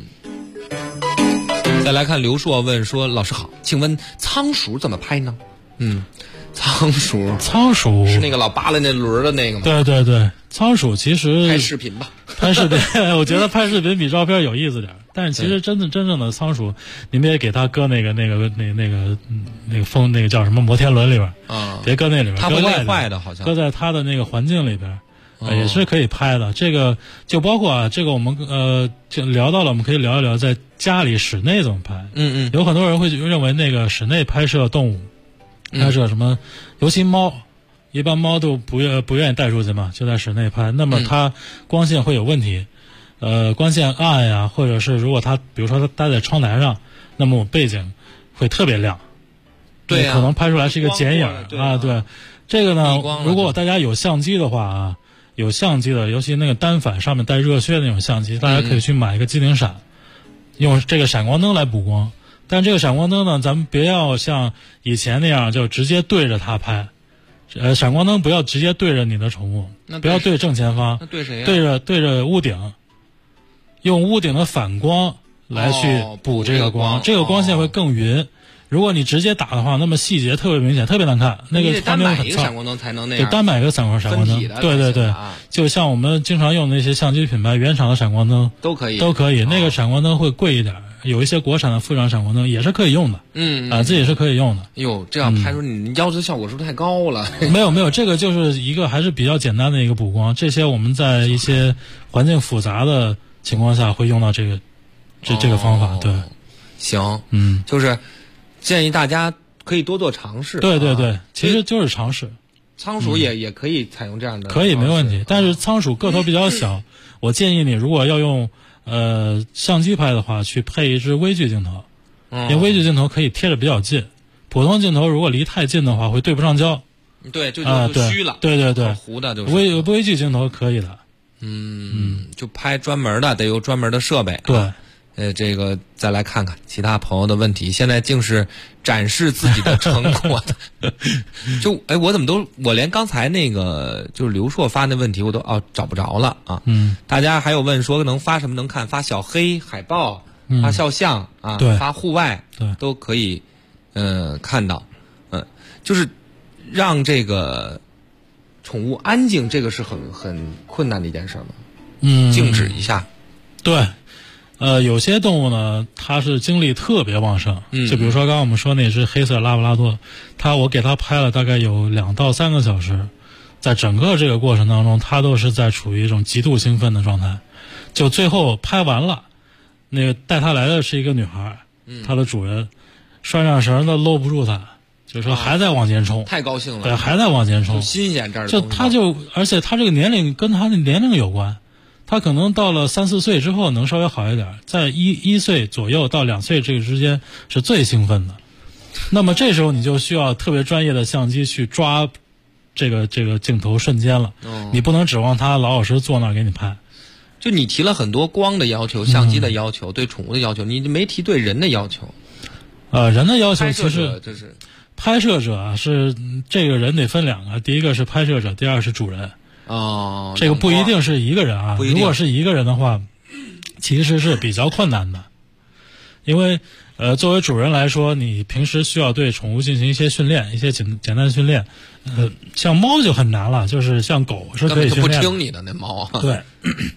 再来看刘硕问说：“老师好，请问仓鼠怎么拍呢？”仓鼠是那个老扒拉那轮的那个吗？ 对对对，仓鼠其实拍视频吧， 拍视频，我觉得拍视频比照片有意思点。但是其实真正的仓鼠，你们也给它搁那个风那个叫什么摩天轮里边啊，别搁那里边， 它会累坏的，好像搁在它的那个环境里边。也是可以拍的，这个就包括这个我们就聊到了，我们可以聊一聊在家里室内怎么拍。有很多人会认为那个室内拍摄动物，拍摄什么，尤其猫，一般猫都不愿意带出去嘛，就在室内拍，那么它光线会有问题，光线暗呀，或者是如果它比如说它待在窗台上，那么我背景会特别亮， 对可能拍出来是一个剪影啊，对，这个呢，如果大家有相机的话啊。有相机的，尤其那个单反上面带热靴的那种相机，大家可以去买一个机顶闪，用这个闪光灯来补光。但这个闪光灯呢，咱们别要像以前那样就直接对着它拍，闪光灯不要直接对着你的宠物，不要对正前方， 那对谁呀？ 对着屋顶，用屋顶的反光来去补这个光，这个光线会更匀。如果你直接打的话，那么细节特别明显，特别难看。那个画面很单买一个闪光灯才能那样。 对，单买一个闪光灯。对对对，就像我们经常用那些相机品牌原厂的闪光灯都可以。 那个闪光灯会贵一点，有一些国产的副厂闪光灯也是可以用的。这也是可以用的。 哟，这样拍出你要求效果是不是太高了？ 没有，这个就是一个还是比较简单的一个补光。这些我们在一些环境复杂的情况下会用到这个方法。对， 行，就是建议大家可以多做尝试。 对对对，其实就是尝试。 仓鼠也可以采用这样的， 可以没问题。但是仓鼠个头比较小，我建议你如果要用相机拍的话，去配一支微距镜头，因为微距镜头可以贴着比较近，普通镜头如果离太近的话会对不上焦。 对，就虚了。 对对对， 糊的就是。 微距镜头可以的。 就拍专门的，得有专门的设备。 对。 这个再来看看其他朋友的问题，现在竟是展示自己的成果的。我连刚才那个就是刘硕发那问题我都找不着了啊。大家还有问说能发什么能看？发小黑海报，发肖像啊，发户外都可以看到。就是让这个宠物安静，这个是很困难的一件事嘛。静止一下。 对。有些动物呢，它是精力特别旺盛，就比如说刚刚我们说那只黑色拉布拉多，我给它拍了大概有2到3个小时，在整个这个过程当中，它都是在处于一种极度兴奋的状态。就最后拍完了，那个带它来的是一个女孩，它的主人拴上绳都搂不住它，就是说还在往前冲， 太高兴了， 对，还在往前冲， 新鲜这儿而且它这个年龄跟它的年龄有关。他可能到了3、4岁之后能稍微好一点，在1岁左右到2岁这个之间是最兴奋的。那么这时候你就需要特别专业的相机去抓这个镜头瞬间了。你不能指望他老实坐那儿给你拍。 就你提了很多光的要求、相机的要求、对宠物的要求，你没提对人的要求。 人的要求其实就是拍摄者啊，是这个人得分2个，第一个是拍摄者，第二是主人。这个不一定是一个人啊。如果是一个人的话，其实是比较困难的，因为作为主人来说，你平时需要对宠物进行一些训练，一些简单的训练。像猫就很难了，就是像狗是可以训练的。 根本就不听你的那猫。 对，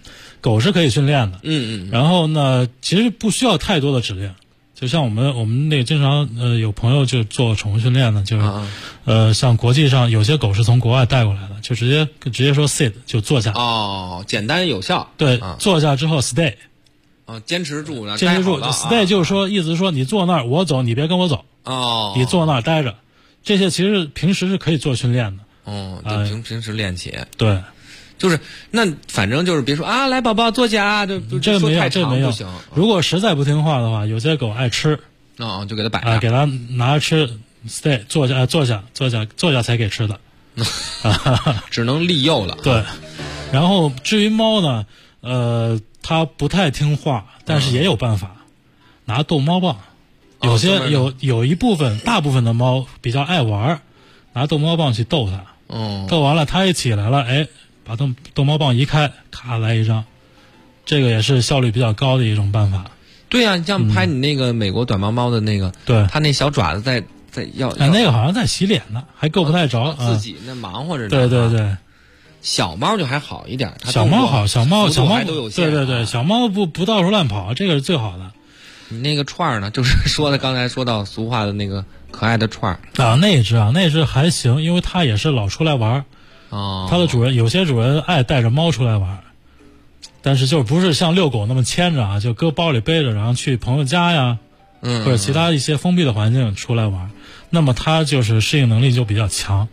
狗是可以训练的。 嗯。 然后呢，其实不需要太多的指令。就像我们那个经常有朋友就做宠物训练的，就是像国际上有些狗是从国外带过来的，就直接说 sit 就坐下。 哦，简单有效。 对，坐下之后 stay。 坚持住呢。 坚持住 ，stay 就是说意思是说你坐那儿我走，你别跟我走。 哦。 你坐那儿待着，这些其实平时是可以做训练的。 就平时练起。 对。 就是那反正就是别说啊，来宝宝坐下，就这没有，这没有。如果实在不听话的话，有些狗爱吃， 就给它摆上， 给它拿着吃 ，stay 坐下才给吃的， 只能利诱了。 对，然后至于猫呢，它不太听话，但是也有办法，拿逗猫棒。有些有一部分大部分的猫比较爱玩，拿逗猫棒去逗它，逗完了它一起来了，哎。把逗猫棒移开，咔来一张，这个也是效率比较高的一种办法。 对呀，你像拍你那个美国短毛猫的那个， 对， 它那小爪子在要那个好像在洗脸呢，还够不太着， 自己那忙活着呢。 对， 小猫就还好一点， 小猫好，小猫还都有限。 对，小猫不到处乱跑，这个是最好的。 你那个串儿呢，就是刚才说到俗话的那个可爱的串儿那只还行，因为它也是老出来玩。它的主人有些主人爱带着猫出来玩，但是就不是像遛狗那么牵着就搁包里背着，然后去朋友家呀，或者其他一些封闭的环境出来玩，那么它就是适应能力就比较强。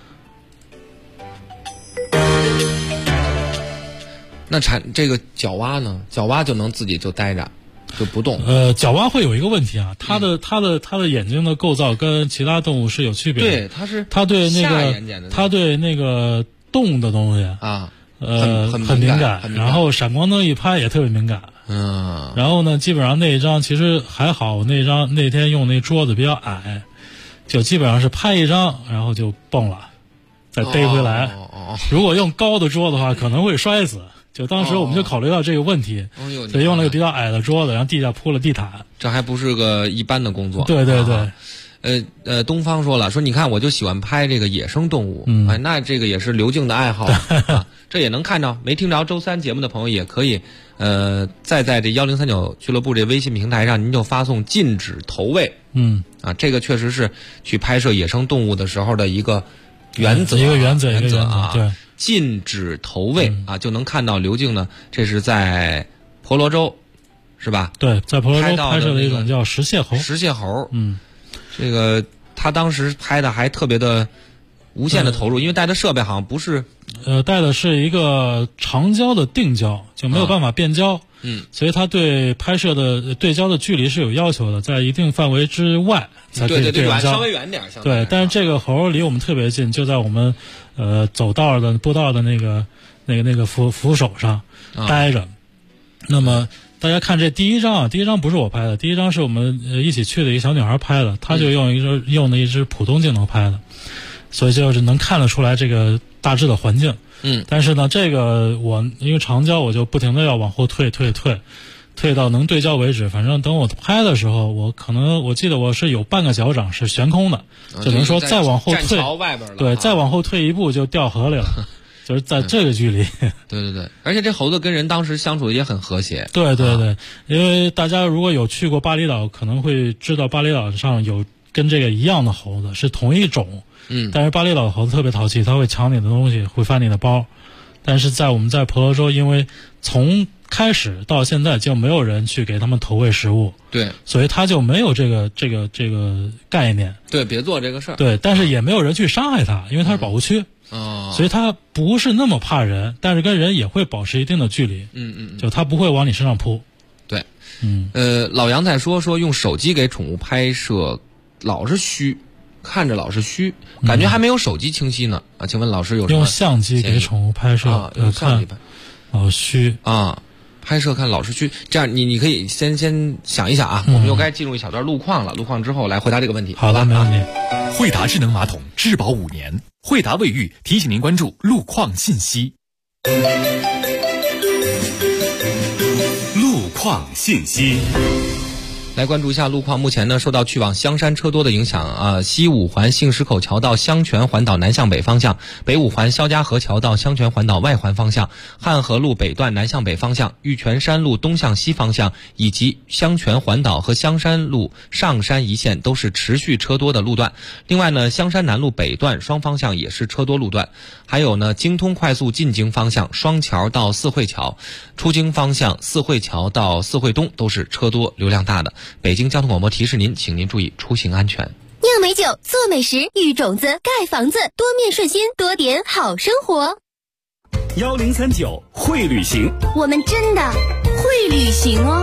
那这个角蛙呢？角蛙就能自己就待着。就不动。 角蛙会有一个问题啊，它的眼睛的构造跟其他动物是有区别的。 对， 它对那个动的东西很敏感，然后闪光灯一拍也特别敏感。然后呢，基本上那一张其实还好，那天用那桌子比较矮，就基本上是拍一张，然后就蹦了，再逮回来。如果用高的桌子的话，可能会摔死。就当时我们就考虑到这个问题，所以用了个比较矮的桌子，然后地下铺了地毯。 这还不是个一般的工作。 对。 东方说了，说你看我就喜欢拍这个野生动物，那这个也是刘静的爱好，这也能看着。没听着周三节目的朋友也可以，在这1039俱乐部这微信平台上，您就发送禁止投喂。这个确实是去拍摄野生动物的时候的一个原则， 原则啊。对。 禁止投喂就能看到刘静呢，这是在婆罗洲，是吧？ 对，在婆罗洲拍摄的一种叫石蟹猴。 石蟹猴，这个他当时拍的还特别的无限的投入，因为带的设备好像不是， 带的是一个长焦的定焦，就没有办法变焦。所以他对拍摄的对焦的距离是有要求的，在一定范围之外才可以对焦， 稍微远点。 对，但是这个猴离我们特别近，就在我们走道的步道的那个扶手上待着。那么大家看这第一张不是我拍的，第一张是我们一起去的一个小女孩拍的，她就用的一支普通镜头拍的，所以就是能看得出来这个大致的环境。但是呢，这个我因为长焦，我就不停的要往后退到能对焦为止。反正等我拍的时候，我记得我是有半个脚掌是悬空的，就能说再往后退，对，再往后退一步就掉河里了。就是在这个距离。 对，而且这猴子跟人当时相处也很和谐。 对，因为大家如果有去过巴厘岛，可能会知道巴厘岛上有跟这个一样的猴子，是同一种。但是巴厘岛的猴子特别淘气，它会抢你的东西，会翻你的包。但是我们在婆罗洲，因为从开始到现在就没有人去给他们投喂食物， 对， 所以他就没有这个概念。 对，别做这个事儿。 对，但是也没有人去伤害它，因为它是保护区。所以它不是那么怕人，但是跟人也会保持一定的距离。就它不会往你身上扑。 对，老杨在说用手机给宠物拍摄老是虚，看着老是虚，感觉还没有手机清晰呢。请问老师有什么用相机给宠物拍摄用相机拍老虚拍摄看老是虚，这样你可以先想一想啊，我们又该进入一小段路况了。路况之后来回答这个问题。 好的，没问题。 惠达智能马桶质保5年，惠达卫浴提醒您关注路况信息。 路况信息。 来关注一下路况。目前呢，受到去往香山车多的影响啊，西五环杏石口桥到香泉环岛南向北方向，北五环肖家河桥到香泉环岛外环方向，汉河路北段南向北方向，玉泉山路东向西方向，以及香泉环岛和香山路上山一线都是持续车多的路段。另外呢，香山南路北段双方向也是车多路段。还有呢，京通快速进京方向双桥到四惠桥，出京方向四惠桥到四惠东都是车多流量大的。北京交通广播提示您，请您注意出行安全。 酿美酒，做美食，育种子，盖房子，多面顺心，多点好生活。 1039会旅行， 我们真的会旅行哦。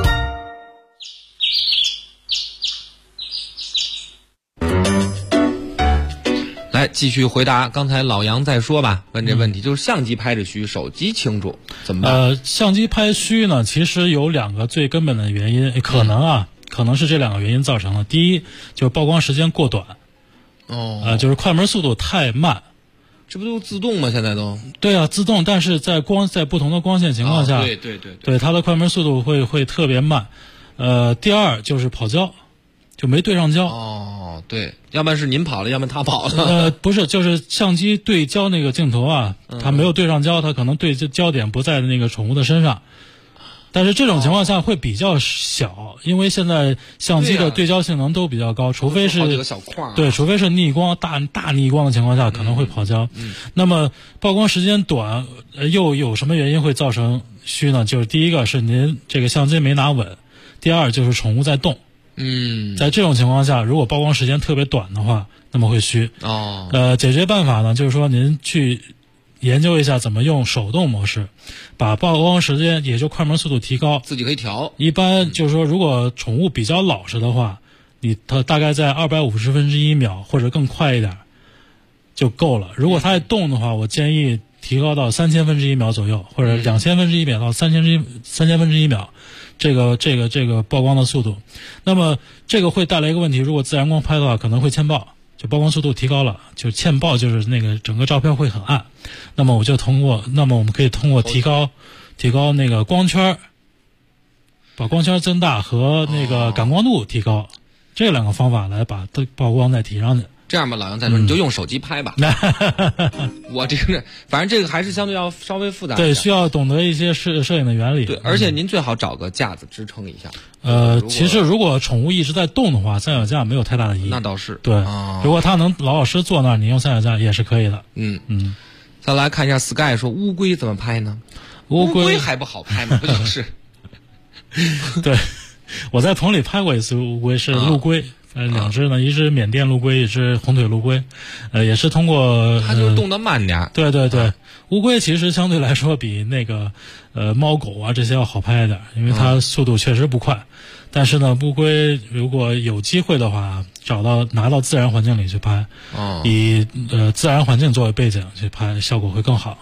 来继续回答刚才老杨在说吧，问这问题就是相机拍着虚，手机清楚怎么办？ 相机拍虚呢，其实有2个最根本的原因，可能是这2个原因造成的。第一就是曝光时间过短，就是快门速度太慢。 这不都自动吗？现在都对啊，自动，但是在不同的光线情况下，对它的快门速度会特别慢。第二就是跑焦，就没对上焦。 对，要不然是您跑了，要不然他跑了。 不是，就是相机对焦那个镜头啊，它没有对上焦，它可能对焦点不在那个宠物的身上。但是这种情况下会比较小，因为现在相机的对焦性能都比较高，除非是好几个小块对，除非是逆光大逆光的情况下可能会跑焦。那么曝光时间短，又有什么原因会造成虚呢？就是第一个是您这个相机没拿稳，第二就是宠物在动。在这种情况下，如果曝光时间特别短的话，那么会虚。解决办法呢，就是说您去研究一下怎么用手动模式，把曝光时间也就快门速度提高， 自己可以调。 一般就是说，如果宠物比较老实的话，它大概在250分之一秒或者更快一点就够了。如果它爱动的话，我建议提高到3000分之一秒左右，或者2000分之一秒到3000分之一秒。这个曝光的速度，那么这个会带来一个问题，如果自然光拍的话，可能会欠曝，就曝光速度提高了，就欠曝，就是那个整个照片会很暗。那么我们可以通过提高那个光圈，把光圈增大和那个感光度提高，这2个方法来把曝光再提上去。 这样吧，老杨再说，你就用手机拍吧。我这个反正这个还是相对要稍微复杂一点， 对，需要懂得一些摄影的原理。 对，而且您最好找个架子支撑一下。 其实如果宠物一直在动的话，三脚架没有太大的意义。 那倒是。 对，如果它能老实坐那儿，你用三脚架也是可以的。 再来看一下 Sky 说乌龟怎么拍呢？乌龟还不好拍吗？不就是？ 对，我在棚里拍过一次乌龟，是陆龟。2只呢，一只缅甸陆龟，一只红腿陆龟，也是通过它就是动得慢点。 对，乌龟其实相对来说比那个猫狗啊这些要好拍一点，因为它速度确实不快。但是呢，乌龟如果有机会的话，拿到自然环境里去拍，以自然环境作为背景去拍，效果会更好。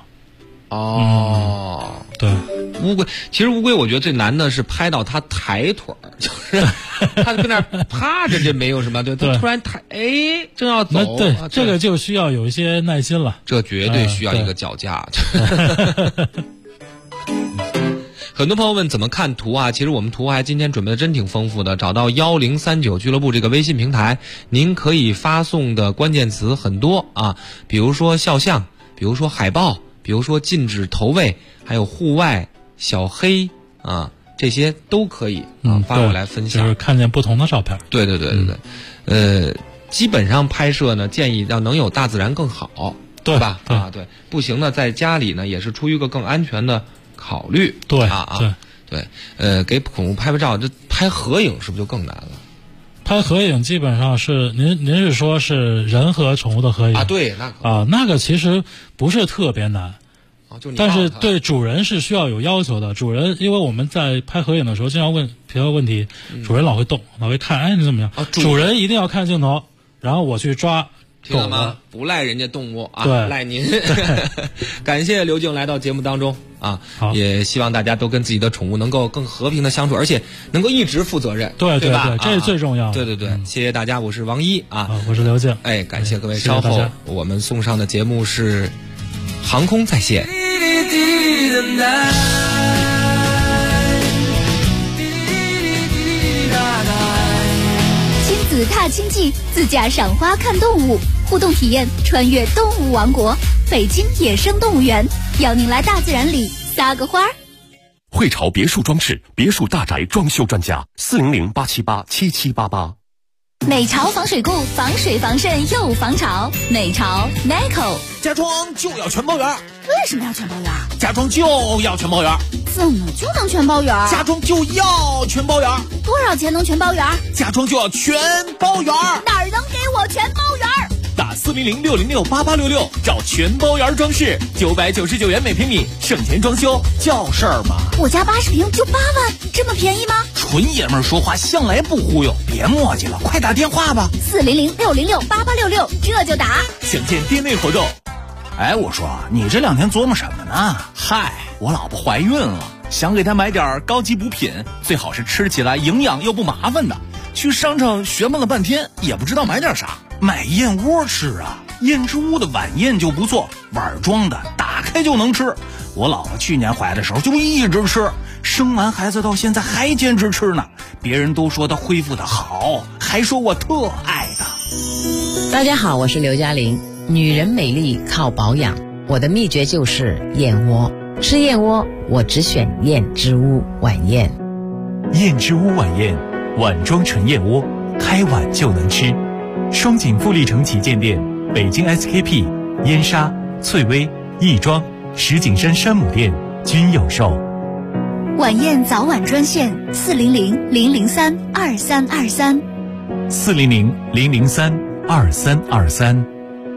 对， 其实乌龟我觉得最难的是拍到它抬腿儿，就是它跟那儿趴着，这没有什么，对，它突然正要走， 对，这个就需要有一些耐心了， 这绝对需要一个脚架。很多朋友问怎么看图啊？其实我们图还今天准备的真挺丰富的，找到1039俱乐部这个微信平台，您可以发送的关键词很多啊，比如说肖像，比如说海报，比如说禁止投喂，还有户外、小黑啊，这些都可以发过来分享。 就是看见不同的照片。 对，基本上拍摄呢，建议要能有大自然更好，对吧？对，不行呢，在家里呢也是出于一个更安全的考虑。 对， 给宠物拍照，这拍合影是不是就更难了？ 拍合影基本上是您是说是人和宠物的合影啊？对， 那个其实不是特别难，但是对主人是需要有要求的。主人，因为我们在拍合影的时候经常问提到问题，主人老会动，老会看，你怎么样？主人一定要看镜头，然后我去抓。 听了吗？不赖人家动物啊， 对， 赖您。感谢刘静来到节目当中啊，也希望大家都跟自己的宠物能够更和平的相处，而且能够一直负责任， 对吧？ 这是最重要的。 对，谢谢大家，我是王一啊， 我是刘静。 感谢各位，稍后我们送上的节目是航空在线。 子踏青记，自驾赏花看动物，互动体验穿越动物王国，北京野生动物园，邀您来大自然里撒个花。 汇潮别墅装饰，别墅大宅装修专家，400-878-7788。 美潮防水固，防水防渗又防潮。美潮 Nico。 家装就要全包圆。 为什么要全包圆？ 家装就要全包圆。 怎么就能全包圆？ 家装就要全包圆。 多少钱能全包圆？ 家装就要全包圆。 哪儿能给我全包圆？ 打400-606-8866找全包圆装饰，999元每平米，省钱装修叫事儿吗？ 我家80平就8万，这么便宜吗？ 纯爷们儿说话向来不忽悠，别磨叽了，快打电话吧 ，400-606-8866，这就打。 详见店内活动。哎，我说你这2天琢磨什么呢？嗨，我老婆怀孕了，想给她买点高级补品，最好是吃起来营养又不麻烦的。去商场学问了半天，也不知道买点啥。买燕窝吃啊，燕之屋的晚宴就不错，碗装的，打开就能吃。我老婆去年怀的时候就一直吃，生完孩子到现在还坚持吃呢。别人都说她恢复的好，还说我特爱她。 大家好，我是刘嘉玲。女人美丽靠保养，我的秘诀就是燕窝。吃燕窝，我只选燕之屋晚宴。 燕之屋晚宴，碗装纯燕窝，开碗就能吃。双井富力城旗舰店、北京 SKP、燕莎、翠微、亦庄、石景山山姆店均有售。 晚宴早晚专线400-003-2323。 400-003-2323。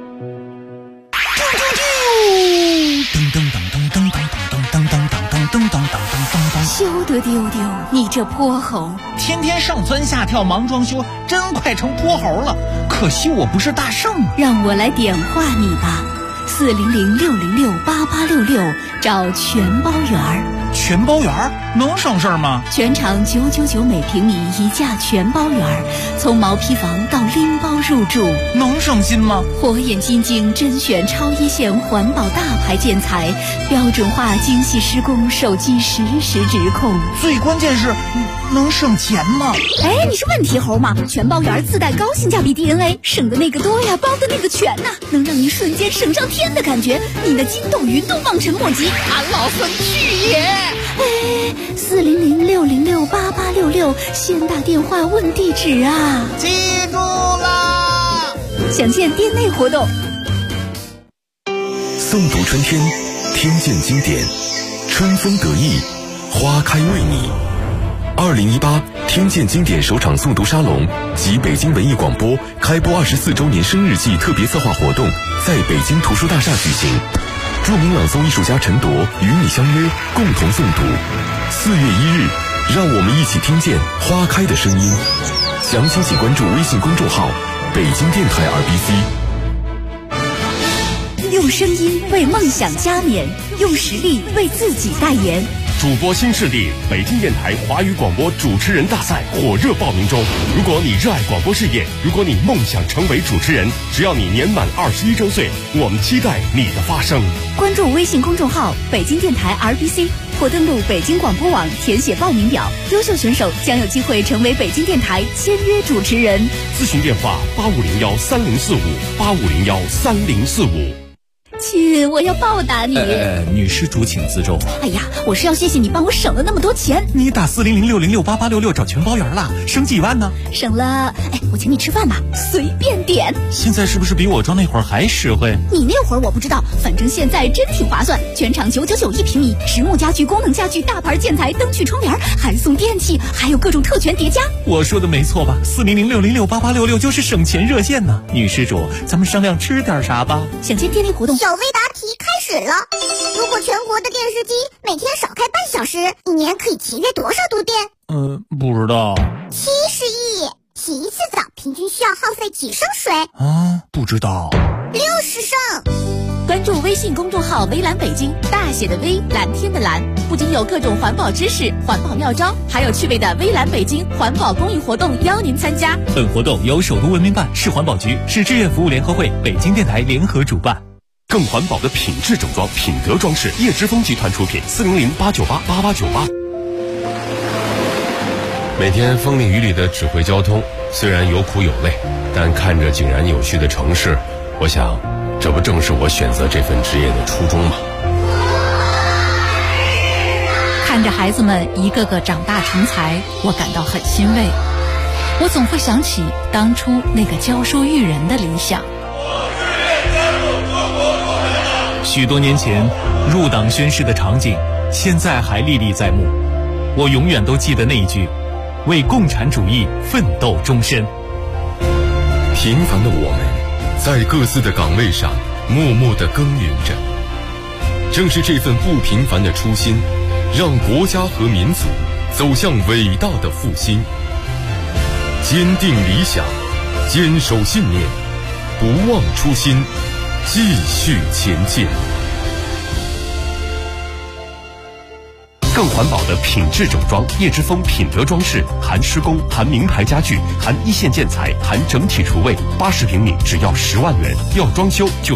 羞得丢丢，你这泼猴！ 天天上蹿下跳忙装修，真快成泼猴了。可惜我不是大圣啊！ 让我来点化你吧，400-606-8866，找全包圆儿。 全包圆儿能省事儿吗？ 全场999每平米一价全包圆儿，从毛坯房到拎包入住， 能省心吗？ 火眼金睛甄选超一线环保大牌建材，标准化精细施工，手机实时直控。 最关键是能省钱吗？ 哎，你是问题猴吗？全包圆自带高性价比 DNA， 省的那个多呀，包的那个全呐，能让你瞬间省上天的感觉，你的筋斗云都望尘莫及。 俺老孙去也！ 哎，400-606-8866，先打电话问地址啊！ 记住啦！ 详见店内活动。 诵读春天，听见经典，春风得意，花开为你。2018听见经典首场诵读沙龙及北京文艺广播开播24周年生日季特别策划活动在北京图书大厦举行。著名朗诵艺术家陈铎与你相约，共同诵读。4月1日，让我们一起听见花开的声音。详情请关注微信公众号北京电台 RBC。 用声音为梦想加冕，用实力为自己代言。 主播新势力北京电台华语广播主持人大赛火热报名中。如果你热爱广播事业，如果你梦想成为主持人，只要你年满21周岁，我们期待你的发声。 关注微信公众号北京电台 RBC， 或登录北京广播网填写报名表。优秀选手将有机会成为北京电台签约主持人。 咨询电话85013045，85013045。 亲，我要报答你。 女施主请自重。 哎呀，我是要谢谢你帮我省了那么多钱。 你打400-606-8866找全包圆了，省几万呢？ 省了，哎，我请你吃饭吧，随便点。 现在是不是比我装那会儿还实惠？ 你那会儿我不知道，反正现在真挺划算。全场999一平米，实木家具、功能家具、大牌建材、灯具、窗帘，还送电器，还有各种特权叠加。 我说的没错吧？400-606-8866就是省钱热线呢。女施主，咱们商量吃点啥吧？ 想见电力活动。 小微答题开始了。如果全国的电视机每天少开半小时，一年可以节约多少度电？ 不知道。 70亿。洗一次澡平均需要耗费几升水？ 不知道。 60升。 关注微信公众号微蓝北京，大写的微，蓝天的蓝，不仅有各种环保知识、环保妙招，还有趣味的微蓝北京环保公益活动邀您参加。 本活动由首都文明办、市环保局、市志愿服务联合会、北京电台联合主办。 更环保的品质整装，品德装饰，叶之峰集团出品，400-898-8898。 每天风里雨里的指挥交通，虽然有苦有累，但看着井然有序的城市，我想，这不正是我选择这份职业的初衷吗？ 看着孩子们一个个长大成才，我感到很欣慰。我总会想起当初那个教书育人的理想。 许多年前入党宣誓的场景，现在还历历在目。我永远都记得那一句：为共产主义奋斗终身。 平凡的我们，在各自的岗位上默默地耕耘着。正是这份不平凡的初心，让国家和民族走向伟大的复兴。坚定理想，坚守信念，不忘初心，继续前进。 更环保的品质整装，叶之峰品德装饰，含施工，含名牌家具，含一线建材，含整体厨卫，80平米只要10万元，要装修就